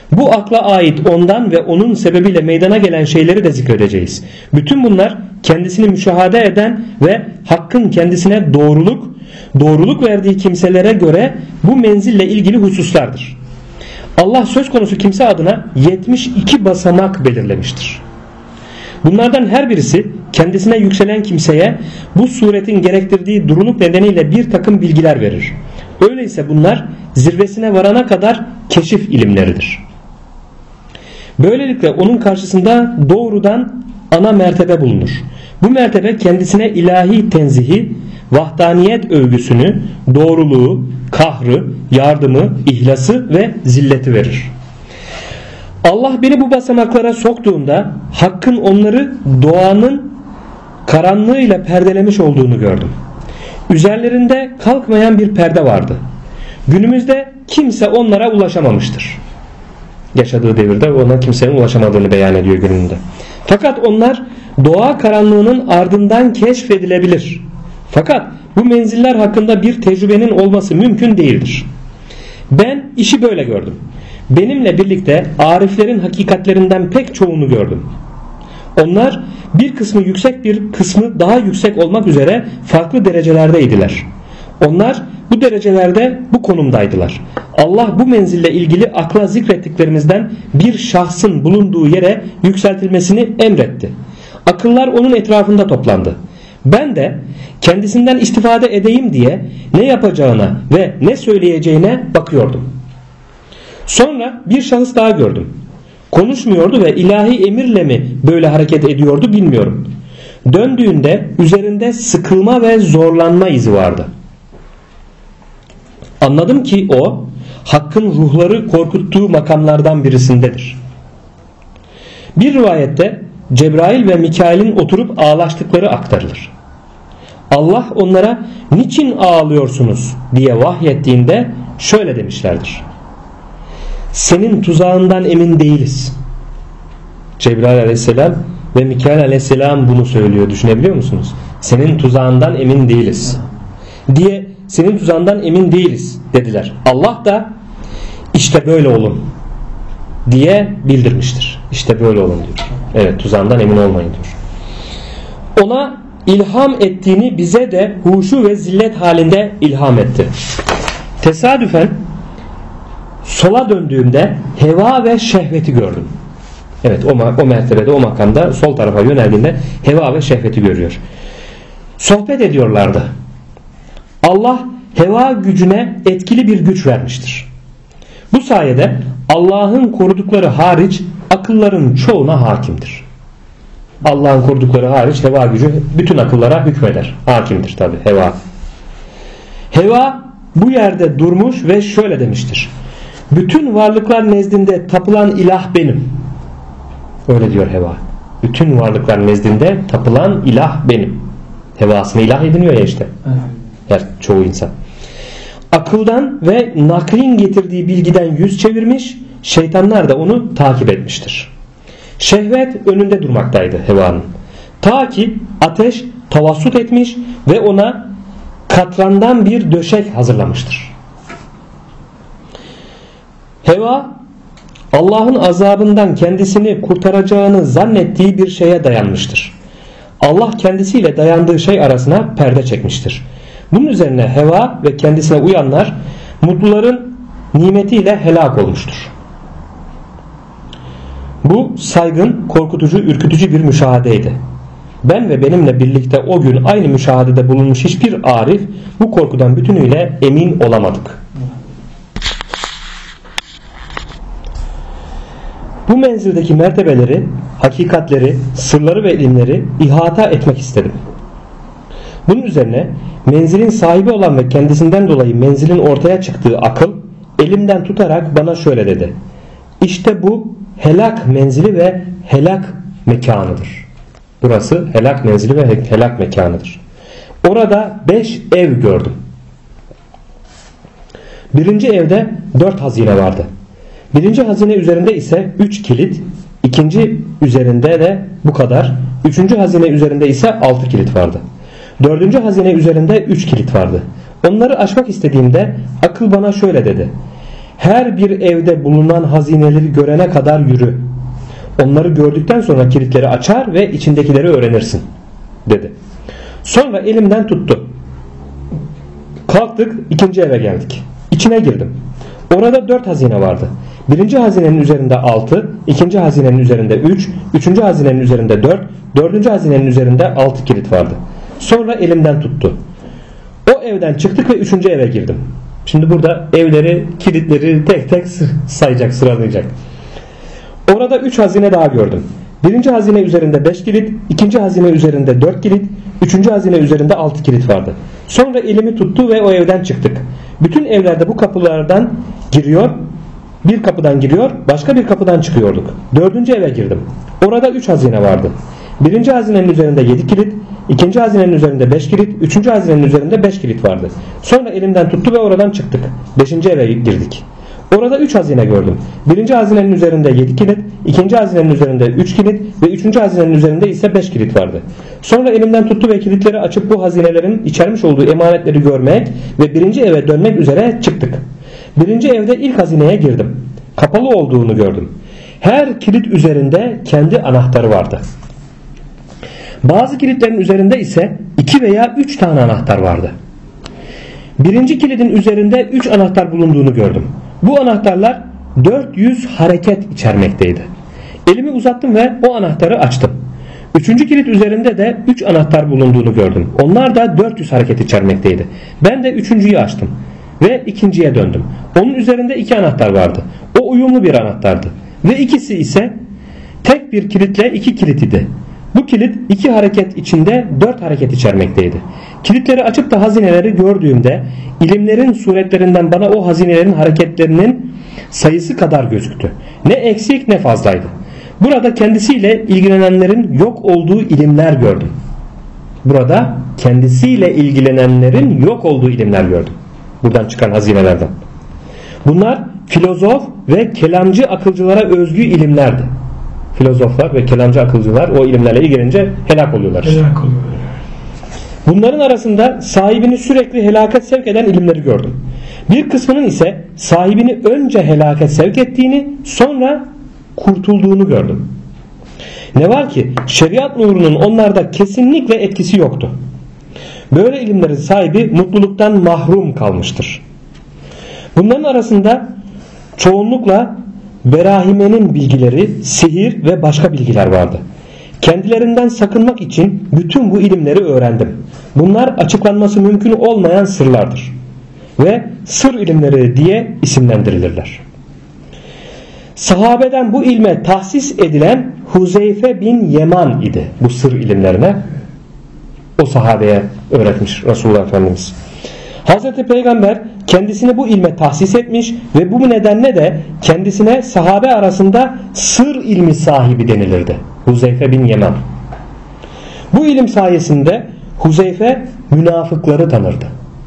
Bu akla ait ondan ve onun sebebiyle meydana gelen şeyleri de zikredeceğiz. Bütün bunlar kendisini müşahede eden ve hakkın kendisine doğruluk verdiği kimselere göre bu menzille ilgili hususlardır. Allah söz konusu kimse adına 72 basamak belirlemiştir. Bunlardan her birisi kendisine yükselen kimseye bu suretin gerektirdiği duruluk nedeniyle bir takım bilgiler verir. Öyleyse bunlar zirvesine varana kadar keşif ilimleridir. Böylelikle onun karşısında doğrudan ana mertebe bulunur. Bu mertebe kendisine ilahi tenzihi, vahdaniyet övgüsünü, doğruluğu, kahrı, yardımı, ihlası ve zilleti verir. Allah beni bu basamaklara soktuğunda hakkın onları doğanın karanlığıyla perdelemiş olduğunu gördüm. Üzerlerinde kalkmayan bir perde vardı. Günümüzde kimse onlara ulaşamamıştır. Yaşadığı devirde ona kimsenin ulaşamadığını beyan ediyor gününde. Fakat onlar doğa karanlığının ardından keşfedilebilir. Fakat bu menziller hakkında bir tecrübenin olması mümkün değildir. Ben işi böyle gördüm. Benimle birlikte ariflerin hakikatlerinden pek çoğunu gördüm. Onlar bir kısmı yüksek, bir kısmı daha yüksek olmak üzere farklı derecelerdeydiler. Onlar bu derecelerde bu konumdaydılar. Allah bu menzille ilgili akla zikrettiklerimizden bir şahsın bulunduğu yere yükseltilmesini emretti. Akıllar onun etrafında toplandı. Ben de kendisinden istifade edeyim diye ne yapacağına ve ne söyleyeceğine bakıyordum. Sonra bir şahıs daha gördüm. Konuşmuyordu ve ilahi emirle mi böyle hareket ediyordu bilmiyorum. Döndüğünde üzerinde sıkılma ve zorlanma izi vardı. Anladım ki o hakkın ruhları korkuttuğu makamlardan birisindedir. Bir rivayette Cebrail ve Mikail'in oturup ağlaştıkları aktarılır. Allah onlara niçin ağlıyorsunuz diye vahyettiğinde şöyle demişlerdir. Senin tuzağından emin değiliz. Cebrail aleyhisselam ve Mikail aleyhisselam bunu söylüyor. Düşünebiliyor musunuz? Senin tuzağından emin değiliz diye, senin tuzağından emin değiliz dediler. Allah da işte böyle olun diye bildirmiştir. İşte böyle olun diyor. Evet, tuzağından emin olmayın diyor. Ona ilham ettiğini bize de huşu ve zillet halinde ilham etti. Tesadüfen sola döndüğümde heva ve şehveti gördüm. Evet, o mertebede, o makamda sol tarafa yöneldiğinde heva ve şehveti görüyor. Sohbet ediyorlardı. Allah heva gücüne etkili bir güç vermiştir. Bu sayede Allah'ın korudukları hariç akılların çoğuna hakimdir. Allah'ın korudukları hariç heva gücü bütün akıllara hükmeder. Hakimdir tabi heva. Heva bu yerde durmuş ve şöyle demiştir. Bütün varlıklar nezdinde tapılan ilah benim. Öyle diyor heva. Bütün varlıklar nezdinde tapılan ilah benim. Hevasını ilah ediniyor ya işte. Her çoğu insan. Akıldan ve naklin getirdiği bilgiden yüz çevirmiş, şeytanlar da onu takip etmiştir. Şehvet önünde durmaktaydı hevanın. Ta ki ateş tavassut etmiş ve ona katrandan bir döşek hazırlamıştır. Heva Allah'ın azabından kendisini kurtaracağını zannettiği bir şeye dayanmıştır. Allah kendisiyle dayandığı şey arasına perde çekmiştir. Bunun üzerine heva ve kendisine uyanlar mutluların nimetiyle helak olmuştur. Bu saygın, korkutucu, ürkütücü bir müşahedeydi. Ben ve benimle birlikte o gün aynı müşahedede bulunmuş hiçbir arif bu korkudan bütünüyle emin olamadık. Bu menzildeki mertebeleri, hakikatleri, sırları ve ilimleri ihata etmek istedim. Bunun üzerine menzilin sahibi olan ve kendisinden dolayı menzilin ortaya çıktığı akıl elimden tutarak bana şöyle dedi. İşte bu helak menzili ve helak mekanıdır. Burası helak menzili ve helak mekanıdır. Orada 5 ev gördüm. Birinci evde 4 hazine vardı. Birinci hazine üzerinde ise 3 kilit, ikinci üzerinde de bu kadar, üçüncü hazine üzerinde ise 6 kilit vardı. Dördüncü hazine üzerinde 3 kilit vardı. Onları açmak istediğimde akıl bana şöyle dedi. Her bir evde bulunan hazineleri görene kadar yürü. Onları gördükten sonra kilitleri açar ve içindekileri öğrenirsin dedi. Sonra elimden tuttu. Kalktık, ikinci eve geldik. İçine girdim. Orada 4 hazine vardı. Birinci hazinenin üzerinde 6, ikinci hazinenin üzerinde 3, üçüncü hazinenin üzerinde 4, dördüncü hazinenin üzerinde 6 kilit vardı. Sonra elimden tuttu. O evden çıktık ve üçüncü eve girdim. Şimdi burada evleri, kilitleri tek tek sayacak, sıralayacak. Orada 3 hazine daha gördüm. Birinci hazine üzerinde 5 kilit, ikinci hazine üzerinde 4 kilit, üçüncü hazine üzerinde 6 kilit vardı. Sonra elimi tuttu ve o evden çıktık. Bütün evlerde bu kapılardan giriyor, bir kapıdan giriyor, başka bir kapıdan çıkıyorduk. Dördüncü eve girdim. Orada 3 hazine vardı. Birinci hazinenin üzerinde 7 kilit, ikinci hazinenin üzerinde 5 kilit, üçüncü hazinenin üzerinde 5 kilit vardı. Sonra elimden tuttu ve oradan çıktık. 5. eve girdik. Orada 3 hazine gördüm. Birinci hazinenin üzerinde 7 kilit, ikinci hazinenin üzerinde 3 kilit ve üçüncü hazinenin üzerinde ise 5 kilit vardı. Sonra elimden tuttu ve kilitleri açıp bu hazinelerin içermiş olduğu emanetleri görmek ve birinci eve dönmek üzere çıktık. Birinci evde ilk hazineye girdim. Kapalı olduğunu gördüm. Her kilit üzerinde kendi anahtarı vardı. Bazı kilitlerin üzerinde ise 2 veya 3 tane anahtar vardı. Birinci kilidin üzerinde 3 anahtar bulunduğunu gördüm. Bu anahtarlar 400 hareket içermekteydi. Elimi uzattım ve o anahtarı açtım. Üçüncü kilit üzerinde de 3 anahtar bulunduğunu gördüm. Onlar da 400 hareket içermekteydi. Ben de üçüncüyü açtım ve ikinciye döndüm. Onun üzerinde 2 anahtar vardı. O uyumlu bir anahtardı. Ve ikisi ise tek bir kilitle 2 kilit idi. Bu kilit 2 hareket içinde 4 hareket içermekteydi. Kilitleri açıp da hazineleri gördüğümde ilimlerin suretlerinden bana o hazinelerin hareketlerinin sayısı kadar gözüktü. Ne eksik ne fazlaydı. Burada kendisiyle ilgilenenlerin yok olduğu ilimler gördüm. Burada kendisiyle ilgilenenlerin yok olduğu ilimler gördüm. Buradan çıkan hazinelerden. Bunlar filozof ve kelamcı akılcılara özgü ilimlerdi. Filozoflar ve kelamcı akılcılar o ilimlerle ilgilenince helak oluyorlar. Helak oluyorlar. Bunların arasında sahibini sürekli helakete sevk eden ilimleri gördüm. Bir kısmının ise sahibini önce helakete sevk ettiğini, sonra kurtulduğunu gördüm. Ne var ki şeriat nurunun onlarda kesinlikle etkisi yoktu. Böyle ilimlerin sahibi mutluluktan mahrum kalmıştır. Bunların arasında çoğunlukla berahimenin bilgileri, sihir ve başka bilgiler vardı. Kendilerinden sakınmak için bütün bu ilimleri öğrendim. Bunlar açıklanması mümkün olmayan sırlardır. Ve sır ilimleri diye isimlendirilirler. Sahabeden bu ilme tahsis edilen Huzeyfe bin Yeman idi. Bu sır ilimlerine o sahabeye öğretmiş Resulullah Efendimiz. Hazreti Peygamber kendisini bu ilme tahsis etmiş ve bu nedenle de kendisine sahabe arasında sır ilmi sahibi denilirdi. Huzeyfe bin Yeman. Bu ilim sayesinde Huzeyfe münafıkları tanırdı.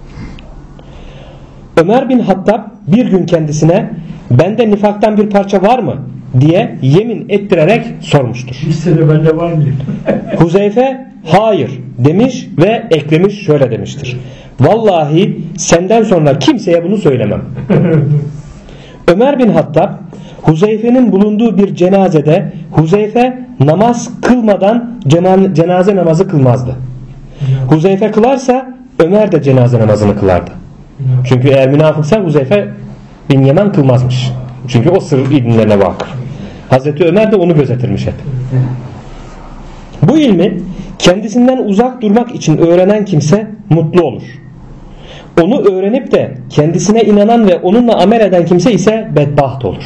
Ömer bin Hattab bir gün kendisine bende nifaktan bir parça var mı diye yemin ettirerek sormuştur. Listede bende var mı? Huzeyfe hayır demiş ve eklemiş şöyle demiştir. Vallahi senden sonra kimseye bunu söylemem. Ömer bin Hattab Huzeyfe'nin bulunduğu bir cenazede Huzeyfe namaz kılmadan cenaze namazı kılmazdı. Huzeyfe kılarsa Ömer de cenaze namazını kılardı. Çünkü eğer münafıksa Huzeyfe bin Yeman kılmazmış. Çünkü o sır ilimlerine vakıf. Hazreti Ömer de onu gözetirmiş hep. Bu ilmi kendisinden uzak durmak için öğrenen kimse mutlu olur. Onu öğrenip de kendisine inanan ve onunla amel eden kimse ise bedbaht olur.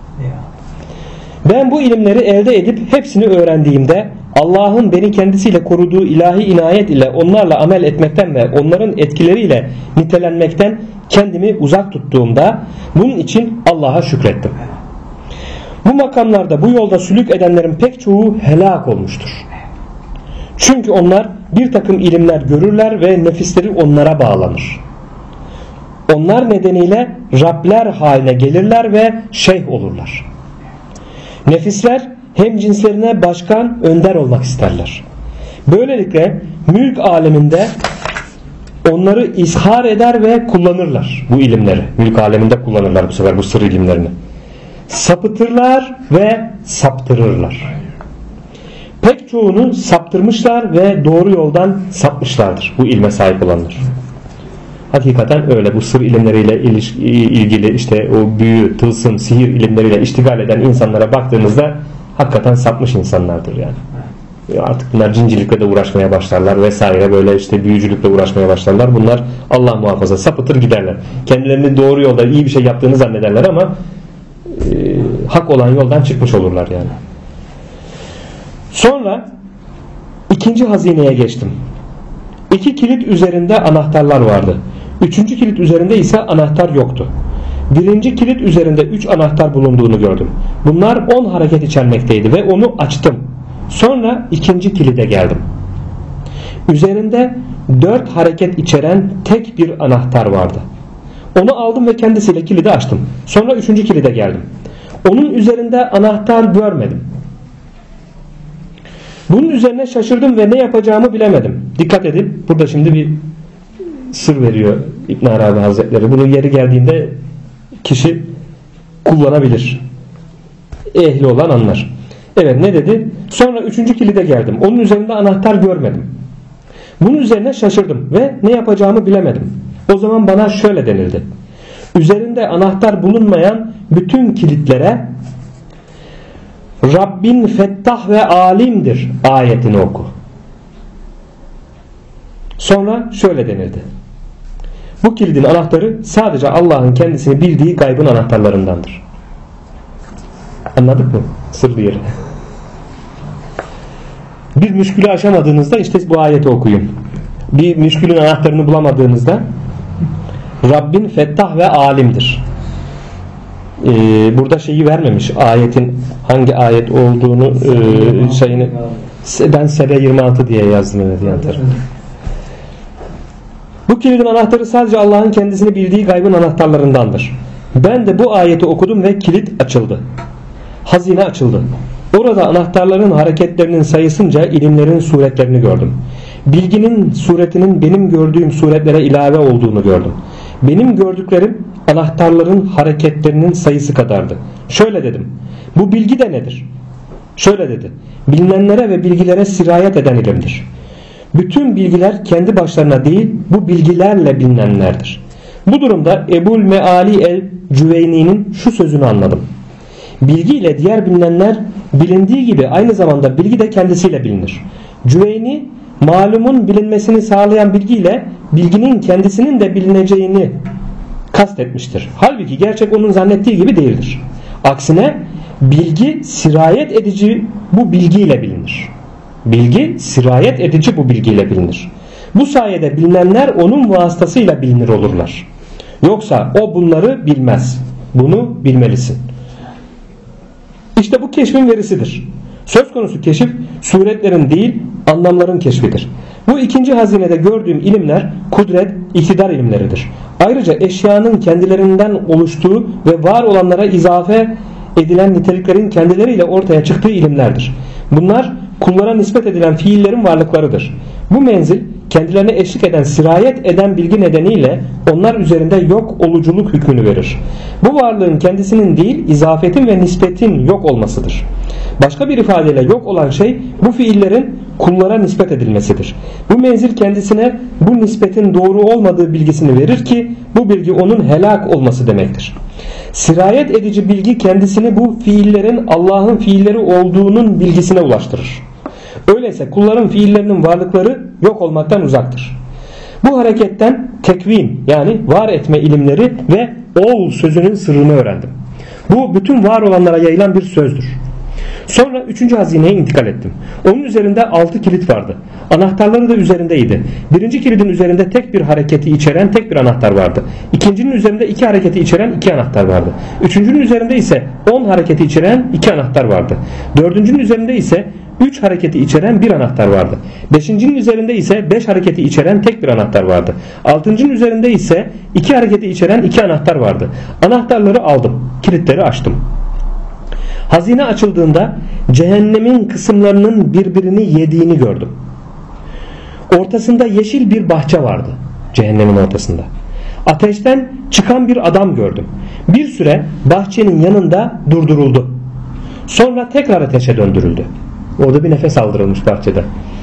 Ben bu ilimleri elde edip hepsini öğrendiğimde Allah'ın beni kendisiyle koruduğu ilahi inayet ile onlarla amel etmekten ve onların etkileriyle nitelenmekten kendimi uzak tuttuğumda bunun için Allah'a şükrettim. Bu makamlarda bu yolda sülük edenlerin pek çoğu helak olmuştur. Çünkü onlar bir takım ilimler görürler ve nefisleri onlara bağlanır. Onlar nedeniyle Rabler haline gelirler ve şeyh olurlar. Nefisler hem cinslerine başkan, önder olmak isterler. Böylelikle mülk aleminde onları izhar eder ve kullanırlar bu ilimleri. Mülk aleminde kullanırlar bu sefer bu sır ilimlerini. Sapıtırlar ve saptırırlar. Pek çoğunu saptırmışlar ve doğru yoldan sapmışlardır bu ilme sahip olanlar. Hakikaten öyle. Bu sır ilimleriyle ilgili işte o büyü, tılsım, sihir ilimleriyle iştigal eden insanlara baktığınızda hakikaten sapmış insanlardır yani. Artık bunlar cincilikle de uğraşmaya başlarlar vesaire, böyle işte büyücülükle uğraşmaya başlarlar. Bunlar Allah muhafaza sapıtır giderler. Kendilerini doğru yolda iyi bir şey yaptığını zannederler ama hak olan yoldan çıkmış olurlar yani. Sonra ikinci hazineye geçtim. 2 kilit üzerinde anahtarlar vardı. 3. kilit üzerinde ise anahtar yoktu. 1. kilit üzerinde 3 anahtar bulunduğunu gördüm. Bunlar 10 hareket içermekteydi ve onu açtım. Sonra 2. kilide geldim. Üzerinde 4 hareket içeren tek bir anahtar vardı. Onu aldım ve kendisiyle kilidi açtım. Sonra 3. kilide geldim. Onun üzerinde anahtar görmedim. Bunun üzerine şaşırdım ve ne yapacağımı bilemedim. Dikkat edin, burada şimdi bir sır veriyor İbn Arabi Hazretleri. Bunu yeri geldiğinde kişi kullanabilir. Ehli olan anlar. Evet, ne dedi? Sonra 3. kilide geldim. Onun üzerinde anahtar görmedim. Bunun üzerine şaşırdım ve ne yapacağımı bilemedim. O zaman bana şöyle denildi. Üzerinde anahtar bulunmayan bütün kilitlere Rabbin fettah ve alimdir ayetini oku. Sonra şöyle denildi. Bu kilidin anahtarı sadece Allah'ın kendisini bildiği gaybın anahtarlarındandır. Anladık mı? Sırlı yeri. Bir müşkülü aşamadığınızda işte bu ayeti okuyun. Bir müşkülün anahtarını bulamadığınızda Rabbin fettah ve alimdir. Burada şeyi vermemiş, ayetin hangi ayet olduğunu şeyini, ben Sebe 26 diye yazdım. Bu kilidin anahtarı sadece Allah'ın kendisini bildiği gaybın anahtarlarındandır. Ben de bu ayeti okudum ve kilit açıldı. Hazine açıldı. Orada anahtarların hareketlerinin sayısınca ilimlerin suretlerini gördüm. Bilginin suretinin benim gördüğüm suretlere ilave olduğunu gördüm. Benim gördüklerim anahtarların hareketlerinin sayısı kadardı. Şöyle dedim. Bu bilgi de nedir? Şöyle dedi. Bilinenlere ve bilgilere sirayet eden ilimdir. Bütün bilgiler kendi başlarına değil, bu bilgilerle bilinenlerdir. Bu durumda Ebul Meali el-Cüveyni'nin şu sözünü anladım. Bilgi ile diğer bilinenler bilindiği gibi aynı zamanda bilgi de kendisiyle bilinir. Cüveyni, malumun bilinmesini sağlayan bilgiyle bilginin kendisinin de bilineceğini kastetmiştir. Halbuki gerçek onun zannettiği gibi değildir. Aksine bilgi sirayet edici bu bilgiyle bilinir. Bilgi sirayet edici bu bilgiyle bilinir. Bu sayede bilinenler onun vasıtasıyla bilinir olurlar. Yoksa o bunları bilmez. Bunu bilmelisin. İşte bu keşfin verisidir. Söz konusu keşif suretlerin değil anlamların keşfidir. Bu ikinci hazinede gördüğüm ilimler kudret, iktidar ilimleridir. Ayrıca eşyanın kendilerinden oluştuğu ve var olanlara izafe edilen niteliklerin kendileriyle ortaya çıktığı ilimlerdir. Bunlar kullara nispet edilen fiillerin varlıklarıdır. Bu menzil kendilerine eşlik eden, sirayet eden bilgi nedeniyle onlar üzerinde yok oluculuk hükmünü verir. Bu varlığın kendisinin değil, izafetin ve nispetin yok olmasıdır. Başka bir ifadeyle yok olan şey bu fiillerin kullara nispet edilmesidir. Bu menzil kendisine bu nispetin doğru olmadığı bilgisini verir ki bu bilgi onun helak olması demektir. Sirayet edici bilgi kendisini bu fiillerin Allah'ın fiilleri olduğunun bilgisine ulaştırır. Öyleyse kulların fiillerinin varlıkları yok olmaktan uzaktır. Bu hareketten tekvin yani var etme ilimleri ve ol sözünün sırrını öğrendim. Bu bütün var olanlara yayılan bir sözdür. Sonra 3. hazineye intikal ettim. Onun üzerinde 6 kilit vardı. Anahtarları da üzerindeydi. 1. kilidin üzerinde tek bir hareketi içeren tek bir anahtar vardı. 2.'nin üzerinde 2 hareketi içeren 2 anahtar vardı. 3.'ünün üzerinde ise 10 hareketi içeren 2 anahtar vardı. 4.'ünün üzerinde ise 3 hareketi içeren bir anahtar vardı. 5.'nin üzerinde ise 5 hareketi içeren tek bir anahtar vardı. 6.'nın üzerinde ise 2 hareketi içeren 2 anahtar vardı. Anahtarları aldım. Kilitleri açtım. Hazine açıldığında cehennemin kısımlarının birbirini yediğini gördüm. Ortasında yeşil bir bahçe vardı. cehennemin ortasında. Ateşten çıkan bir adam gördüm. Bir süre bahçenin yanında durduruldu. Sonra tekrar ateşe döndürüldü. Orada bir nefes aldırılmış bahçede.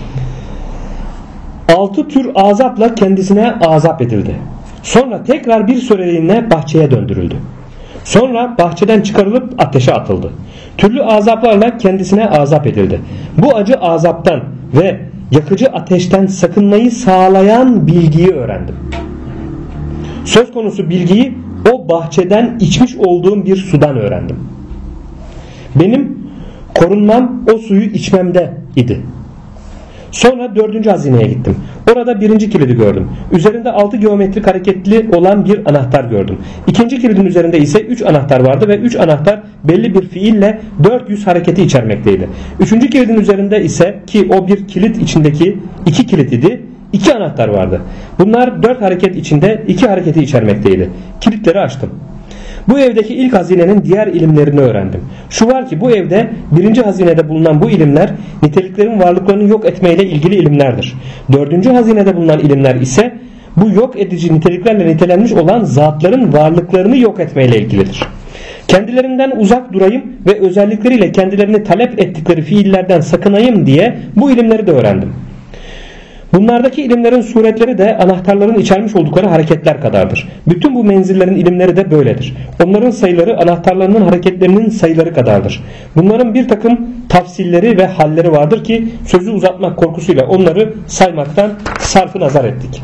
6 tür azapla kendisine azap edildi. Sonra tekrar bir süreliğine bahçeye döndürüldü. Sonra bahçeden çıkarılıp ateşe atıldı. Türlü azaplarla kendisine azap edildi. Bu acı azaptan ve yakıcı ateşten sakınmayı sağlayan bilgiyi öğrendim. Söz konusu bilgiyi o bahçeden içmiş olduğum bir sudan öğrendim. Benim korunmam o suyu içmemde idi. Sonra 4. hazineye gittim. Orada 1. kilidi gördüm. Üzerinde 6 geometrik hareketli olan bir anahtar gördüm. 2. kilidin üzerinde ise 3 anahtar vardı ve 3 anahtar belli bir fiille 400 hareketi içermekteydi. 3. kilidin üzerinde ise, ki o bir kilit içindeki 2 kilit idi, 2 anahtar vardı. Bunlar 4 hareket içinde 2 hareketi içermekteydi. Kilitleri açtım. Bu evdeki ilk hazinenin diğer ilimlerini öğrendim. Şu var ki bu evde 1. hazinede bulunan bu ilimler niteliklerin varlıklarını yok etmeyle ilgili ilimlerdir. 4. hazinede bulunan ilimler ise bu yok edici niteliklerle nitelenmiş olan zatların varlıklarını yok etmeyle ilgilidir. Kendilerinden uzak durayım ve özellikleriyle kendilerini talep ettikleri fiillerden sakınayım diye bu ilimleri de öğrendim. Bunlardaki ilimlerin suretleri de anahtarların içermiş oldukları hareketler kadardır. Bütün bu menzillerin ilimleri de böyledir. Onların sayıları anahtarlarının hareketlerinin sayıları kadardır. Bunların bir takım tafsilleri ve halleri vardır ki sözü uzatmak korkusuyla onları saymaktan sarfı nazar ettik.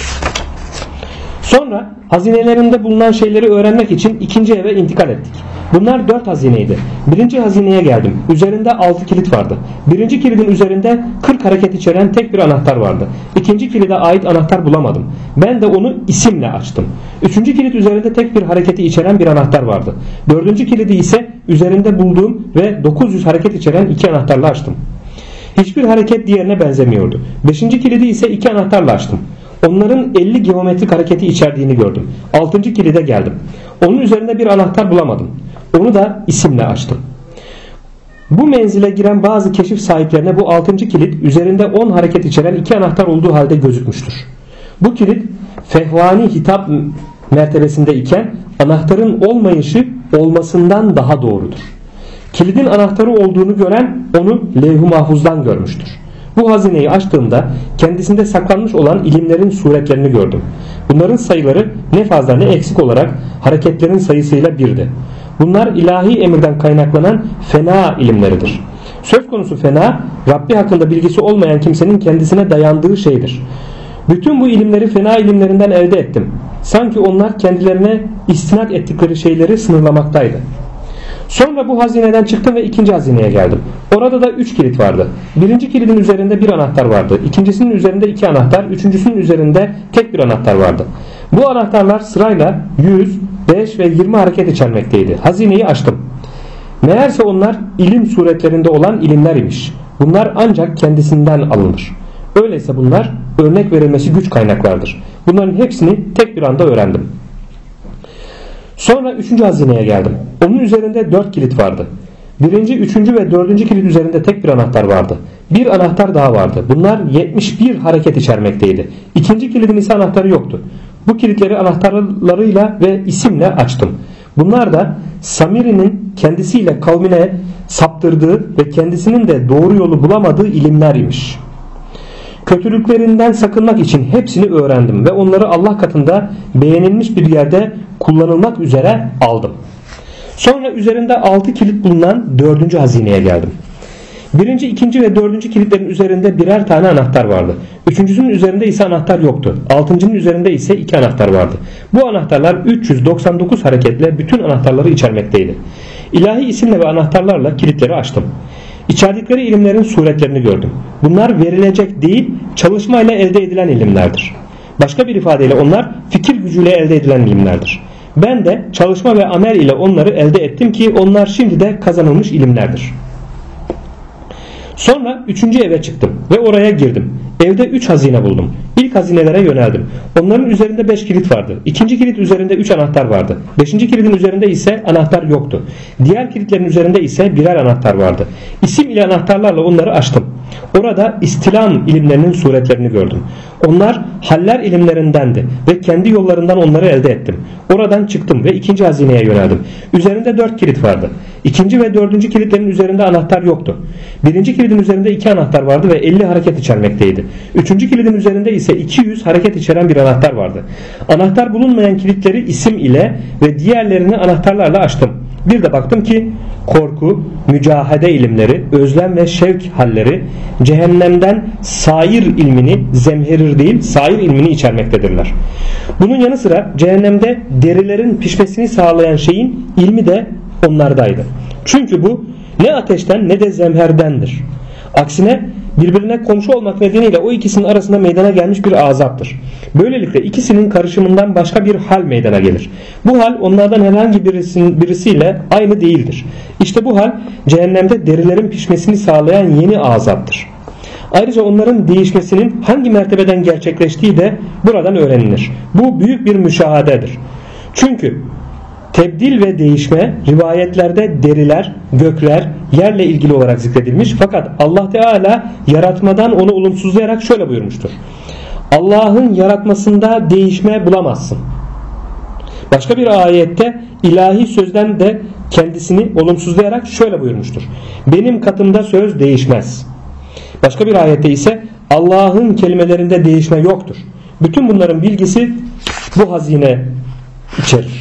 Sonra hazinelerinde bulunan şeyleri öğrenmek için 2. eve intikal ettik. Bunlar 4 hazineydi. 1. hazineye geldim. Üzerinde 6 kilit vardı. 1. kilidin üzerinde 40 hareket içeren tek bir anahtar vardı. 2. kilide ait anahtar bulamadım. Ben de onu isimle açtım. 3. kilit üzerinde tek bir hareketi içeren bir anahtar vardı. 4. kilidi ise üzerinde bulduğum ve 900 hareket içeren 2 anahtarla açtım. Hiçbir hareket diğerine benzemiyordu. 5. kilidi ise 2 anahtarla açtım. Onların 50 geometrik hareketi içerdiğini gördüm. 6. kilide geldim. Onun üzerinde bir anahtar bulamadım. Onu da isimle açtım. Bu menzile giren bazı keşif sahiplerine bu 6. kilit üzerinde 10 hareket içeren 2 anahtar olduğu halde gözükmüştür. Bu kilit fehvani hitap mertebesinde iken anahtarın olmayışı olmasından daha doğrudur. Kilidin anahtarı olduğunu gören onu levh-i mahfuzdan görmüştür. Bu hazineyi açtığımda kendisinde saklanmış olan ilimlerin suretlerini gördüm. Bunların sayıları ne fazla ne eksik olarak hareketlerin sayısıyla birdi. Bunlar ilahi emirden kaynaklanan fena ilimleridir. Söz konusu fena, Rabbi hakkında bilgisi olmayan kimsenin kendisine dayandığı şeydir. Bütün bu ilimleri fena ilimlerinden elde ettim. Sanki onlar kendilerine istinad ettikleri şeyleri sınırlamaktaydı. Sonra bu hazineden çıktım ve 2. hazineye geldim. Orada da 3 kilit vardı. 1. kilidin üzerinde bir anahtar vardı. 2.'sinin üzerinde 2 anahtar. 3.'sünün üzerinde tek bir anahtar vardı. Bu anahtarlar sırayla 100, 5 ve 20 hareket içermekteydi. Hazineyi açtım. Meğerse onlar ilim suretlerinde olan ilimler imiş. Bunlar ancak kendisinden alınır. Öyleyse bunlar örnek verilmesi güç kaynaklardır. Bunların hepsini tek bir anda öğrendim. Sonra 3. hazineye geldim. Onun üzerinde 4 kilit vardı. 1., 3. ve 4. kilit üzerinde tek bir anahtar vardı. Bir anahtar daha vardı. Bunlar 71 hareket içermekteydi. 2. kilidin ise anahtarı yoktu. Bu kilitleri anahtarlarıyla ve isimle açtım. Bunlar da Samiri'nin kendisiyle kavmine saptırdığı ve kendisinin de doğru yolu bulamadığı ilimler imiş. Kötülüklerinden sakınmak için hepsini öğrendim ve onları Allah katında beğenilmiş bir yerde kullanılmak üzere aldım. Sonra üzerinde 6 kilit bulunan 4. hazineye geldim. 1., 2. ve 4. kilitlerin üzerinde birer tane anahtar vardı. 3.'sünün üzerinde ise anahtar yoktu. 6.'nın üzerinde ise 2 anahtar vardı. Bu anahtarlar 399 hareketle bütün anahtarları içermekteydi. İlahi isimle ve anahtarlarla kilitleri açtım. İçerdikleri ilimlerin suretlerini gördüm. Bunlar verilecek değil, çalışmayla elde edilen ilimlerdir. Başka bir ifadeyle onlar fikir gücüyle elde edilen ilimlerdir. Ben de çalışma ve amel ile onları elde ettim ki onlar şimdi de kazanılmış ilimlerdir. Sonra 3. eve çıktım ve oraya girdim. Evde 3 hazine buldum. İlk hazinelere yöneldim. Onların üzerinde 5 kilit vardı. 2. kilit üzerinde 3 anahtar vardı. 5. kilidin üzerinde ise anahtar yoktu. Diğer kilitlerin üzerinde ise birer anahtar vardı. İsim ile anahtarlarla onları açtım. Orada istilam ilimlerinin suretlerini gördüm. Onlar haller ilimlerindendi ve kendi yollarından onları elde ettim. Oradan çıktım ve ikinci hazineye yöneldim. Üzerinde 4 kilit vardı. İkinci ve dördüncü kilitlerin üzerinde anahtar yoktu. Birinci kilidin üzerinde 2 anahtar vardı ve 50 hareket içermekteydi. Üçüncü kilidin üzerinde ise 200 hareket içeren bir anahtar vardı. Anahtar bulunmayan kilitleri isim ile ve diğerlerini anahtarlarla açtım. Bir de baktım ki korku, mücahede ilimleri, özlem ve şevk halleri cehennemden sair ilmini, zemherir değil sair ilmini içermektedirler. Bunun yanı sıra cehennemde derilerin pişmesini sağlayan şeyin ilmi de onlardaydı. Çünkü bu ne ateşten ne de zemherdendir. Aksine birbirine komşu olmak nedeniyle o ikisinin arasında meydana gelmiş bir azaptır. Böylelikle ikisinin karışımından başka bir hal meydana gelir. Bu hal onlardan herhangi birisiyle aynı değildir. İşte bu hal cehennemde derilerin pişmesini sağlayan yeni azaptır. Ayrıca onların değişmesinin hangi mertebeden gerçekleştiği de buradan öğrenilir. Bu büyük bir müşahadedir. Çünkü tebdil ve değişme rivayetlerde deriler, gökler, yerle ilgili olarak zikredilmiş. Fakat Allah Teala yaratmadan onu olumsuzlayarak şöyle buyurmuştur. Allah'ın yaratmasında değişme bulamazsın. Başka bir ayette ilahi sözden de kendisini olumsuzlayarak şöyle buyurmuştur. Benim katımda söz değişmez. Başka bir ayette ise Allah'ın kelimelerinde değişme yoktur. Bütün bunların bilgisi bu hazine içerir.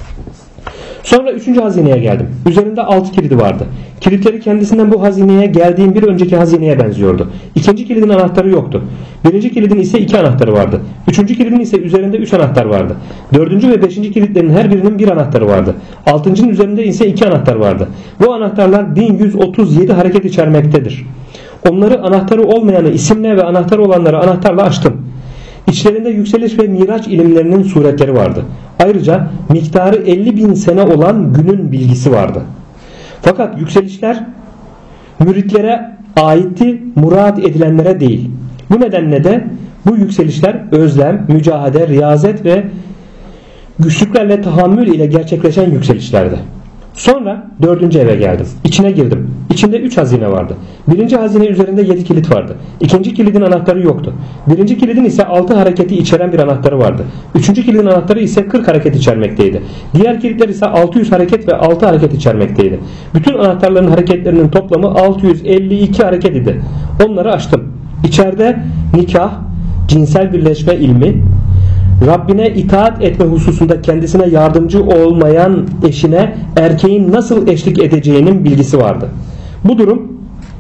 Sonra 3. hazineye geldim. Üzerinde 6 kilidi vardı. Kilitleri kendisinden bu hazineye geldiğim bir önceki hazineye benziyordu. İkinci kilidin anahtarı yoktu. Birinci kilidin ise 2 anahtarı vardı. Üçüncü kilidin ise üzerinde 3 anahtar vardı. Dördüncü ve 5. kilitlerin her birinin bir anahtarı vardı. Altıncının üzerinde ise 2 anahtar vardı. Bu anahtarlar 1137 hareket içermektedir. Onları anahtarı olmayanı isimle ve anahtarı olanları anahtarla açtım. İçlerinde yükseliş ve miraç ilimlerinin suretleri vardı. Ayrıca miktarı 50.000 sene olan günün bilgisi vardı. Fakat yükselişler müritlere aitti, murad edilenlere değil. Bu nedenle de bu yükselişler özlem, mücahede, riyazet ve güçlüklerle tahammül ile gerçekleşen yükselişlerdi. Sonra 4. eve geldim. İçine girdim. İçinde 3 hazine vardı. Birinci hazine üzerinde 7 kilit vardı. İkinci kilidin anahtarı yoktu. Birinci kilidin ise 6 hareketi içeren bir anahtarı vardı. Üçüncü kilidin anahtarı ise 40 hareket içermekteydi. Diğer kilitler ise 600 hareket ve 6 hareket içermekteydi. Bütün anahtarların hareketlerinin toplamı 652 hareket idi. Onları açtım. İçeride nikah, cinsel birleşme ilmi, Rabbine itaat etme hususunda kendisine yardımcı olmayan eşine erkeğin nasıl eşlik edeceğinin bilgisi vardı. Bu durum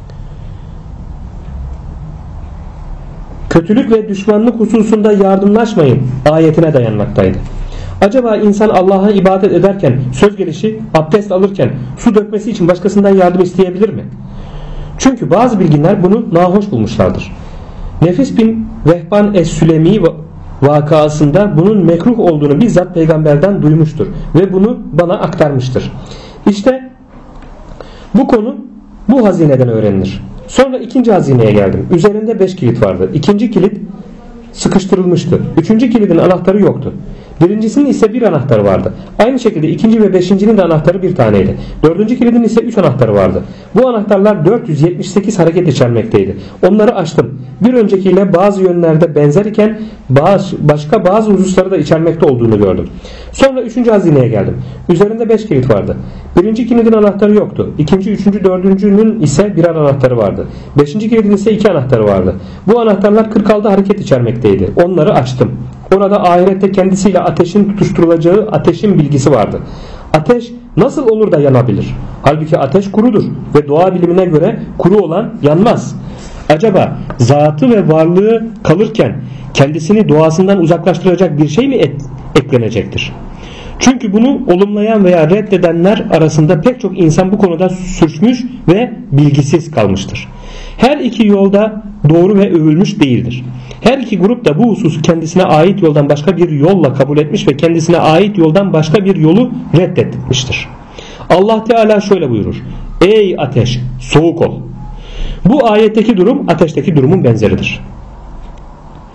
kötülük ve düşmanlık hususunda yardımlaşmayın ayetine dayanmaktaydı. Acaba insan Allah'a ibadet ederken, söz gelişi abdest alırken su dökmesi için başkasından yardım isteyebilir mi? Çünkü bazı bilginler bunu nahoş bulmuşlardır. Nefis bin Vehban Es-Sülemi vakasında bunun mekruh olduğunu bizzat peygamberden duymuştur ve bunu bana aktarmıştır. İşte bu konu bu hazineden öğrenilir. Sonra 2. hazineye geldim. Üzerinde 5 kilit vardı. 2. kilit sıkıştırılmıştı. 3. kilidin anahtarı yoktu. Birincisinin ise 1 anahtarı vardı. Aynı şekilde 2. ve 5.'nin de anahtarı bir taneydi. 4. kilidin ise 3 anahtarı vardı. Bu anahtarlar 478 hareket içermekteydi. Onları açtım. Bir öncekiyle bazı yönlerde benzer iken başka bazı hususları da içermekte olduğunu gördüm. Sonra 3. hazineye geldim. Üzerinde 5 kilit vardı. 1. kilidin anahtarı yoktu. 2., 3., 4.'nün ise birer anahtarı vardı. 5. kilidin ise 2 anahtarı vardı. Bu anahtarlar 46 hareket içermekteydi. Onları açtım. Orada ahirette kendisiyle ateşin tutuşturulacağı ateşin bilgisi vardı. Ateş nasıl olur da yanabilir? Halbuki ateş kurudur ve doğa bilimine göre kuru olan yanmaz. Acaba zatı ve varlığı kalırken kendisini doğasından uzaklaştıracak bir şey mi eklenecektir? Çünkü bunu olumlayan veya reddedenler arasında pek çok insan bu konuda sürçmüş ve bilgisiz kalmıştır. Her iki yolda doğru ve övülmüş değildir. Her iki grup da bu hususu kendisine ait yoldan başka bir yolla kabul etmiş ve kendisine ait yoldan başka bir yolu reddetmiştir. Allah Teala şöyle buyurur: Ey ateş, soğuk ol. Bu ayetteki durum ateşteki durumun benzeridir.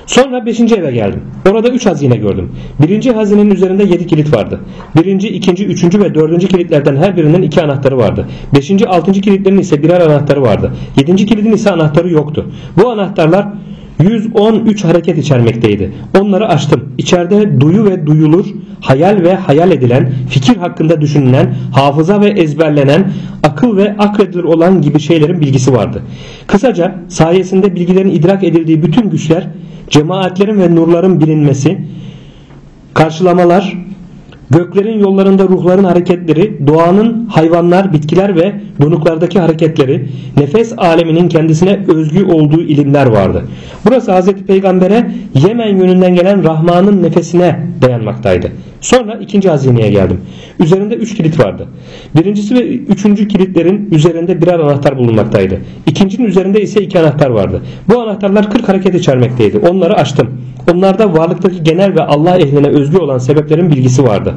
Sonra 5. eve geldim. Orada 3 hazine gördüm. Birinci hazinenin üzerinde 7 kilit vardı. Birinci, ikinci, üçüncü ve 4. kilitlerden her birinin 2 anahtarı vardı. 5. 6. kilitlerin ise birer anahtarı vardı. 7. kilidin ise anahtarı yoktu. Bu anahtarlar 113 hareket içermekteydi. Onları açtım. İçeride duyu ve duyulur, hayal ve hayal edilen, fikir hakkında düşünülen, hafıza ve ezberlenen, akıl ve akredilir olan gibi şeylerin bilgisi vardı. Kısaca sayesinde bilgilerin idrak edildiği bütün güçler, cemaatlerin ve nurların bilinmesi, karşılamalar, göklerin yollarında ruhların hareketleri, doğanın hayvanlar, bitkiler ve donuklardaki hareketleri, nefes aleminin kendisine özgü olduğu ilimler vardı. Burası Hazreti Peygamber'e Yemen yönünden gelen Rahman'ın nefesine dayanmaktaydı. Sonra 2. hazineye geldim. Üzerinde 3 kilit vardı. Birincisi ve 3. kilitlerin üzerinde birer anahtar bulunmaktaydı. İkincinin üzerinde ise 2 anahtar vardı. Bu anahtarlar 40 hareket içermekteydi. Onları açtım. Onlarda varlıktaki genel ve Allah ehline özgü olan sebeplerin bilgisi vardı.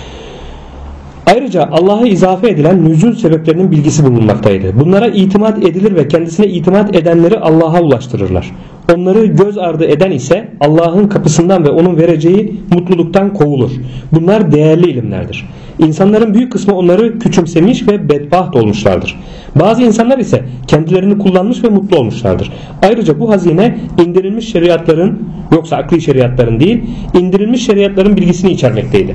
Ayrıca Allah'a izafe edilen nüzul sebeplerinin bilgisi bulunmaktaydı. Bunlara itimat edilir ve kendisine itimat edenleri Allah'a ulaştırırlar. Onları göz ardı eden ise Allah'ın kapısından ve onun vereceği mutluluktan kovulur. Bunlar değerli ilimlerdir. İnsanların büyük kısmı onları küçümsemiş ve bedbaht olmuşlardır. Bazı insanlar ise kendilerini kullanmış ve mutlu olmuşlardır. Ayrıca bu hazine indirilmiş şeriatların, yoksa akli şeriatların değil, indirilmiş şeriatların bilgisini içermekteydi.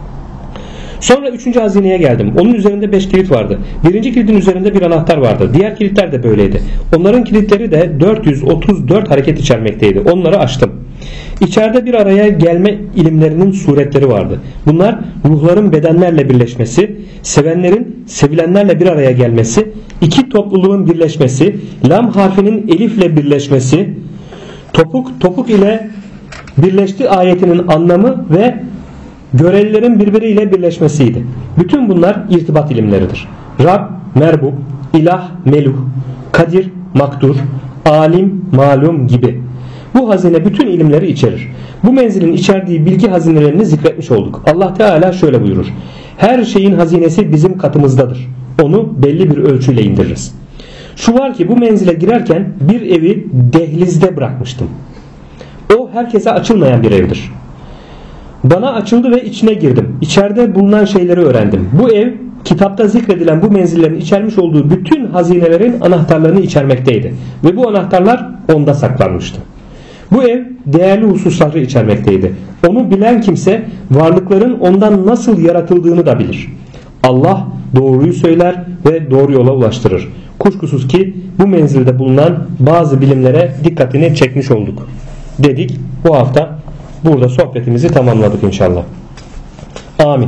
Sonra 3. hazineye geldim. Onun üzerinde 5 kilit vardı. Birinci kilidin üzerinde bir anahtar vardı. Diğer kilitler de böyleydi. Onların kilitleri de 434 hareket içermekteydi. Onları açtım. İçeride bir araya gelme ilimlerinin suretleri vardı. Bunlar ruhların bedenlerle birleşmesi, sevenlerin sevilenlerle bir araya gelmesi, iki topluluğun birleşmesi, lam harfinin elifle birleşmesi, topuk ile birleşti ayetinin anlamı ve görelilerin birbiriyle birleşmesiydi. Bütün bunlar irtibat ilimleridir. Rab, merbub, ilah, meluh, kadir, makdur, alim, malum gibi. Bu hazine bütün ilimleri içerir. Bu menzilin içerdiği bilgi hazinelerini zikretmiş olduk. Allah Teala şöyle buyurur. Her şeyin hazinesi bizim katımızdadır. Onu belli bir ölçüyle indiririz. Şu var ki bu menzile girerken bir evi dehlizde bırakmıştım. O herkese açılmayan bir evdir. Bana açıldı ve içine girdim. İçeride bulunan şeyleri öğrendim. Bu ev kitapta zikredilen bu menzillerin içermiş olduğu bütün hazinelerin anahtarlarını içermekteydi. Ve bu anahtarlar onda saklanmıştı. Bu ev değerli hususları içermekteydi. Onu bilen kimse varlıkların ondan nasıl yaratıldığını da bilir. Allah doğruyu söyler ve doğru yola ulaştırır. Kuşkusuz ki bu menzilde bulunan bazı bilimlere dikkatini çekmiş olduk dedik. Bu hafta burada sohbetimizi tamamladık inşallah. Amin.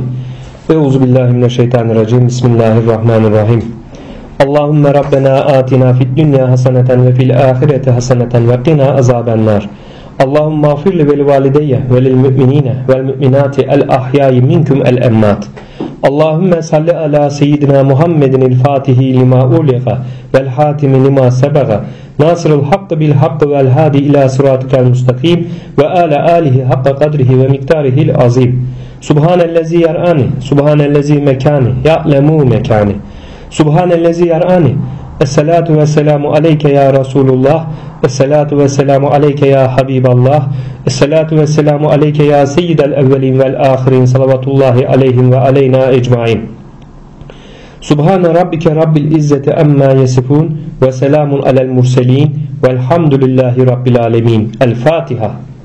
Euzubillahimineşşeytanirracim. Bismillahirrahmanirrahim. Allahümme Rabbena atina fid dünya haseneten ve fil ahireti haseneten ve qina azabennar. Allahümme afirli vel valideyye velil müminine vel müminati el ahyayi minkum el emmat. Allahümme salli ala seyyidina Muhammedin el fatihi lima uliqa vel hatimi lima sebaga nasırul hakkı bil hakkı vel hadi ila sıratıkel mustakim ve ala alihi hakka kadrihi ve miktarihil azim. Subhanellezi yar'ani, subhanellezi mekani, ya'lemu mekani. Subhanellezi yar'ani. Esselatu ve selamu aleyke ya Resulullah. Esselatu ve selamu aleyke ya Habiballah. Esselatu ve selamu aleyke ya seyyidel evvelin vel ahirin. Salavatullahi aleyhim ve aleyna ecmain. Subhane rabbike rabbil izzeti amma yesifun ve selamun alel murselin velhamdülillahi rabbil alemin. El Fatiha.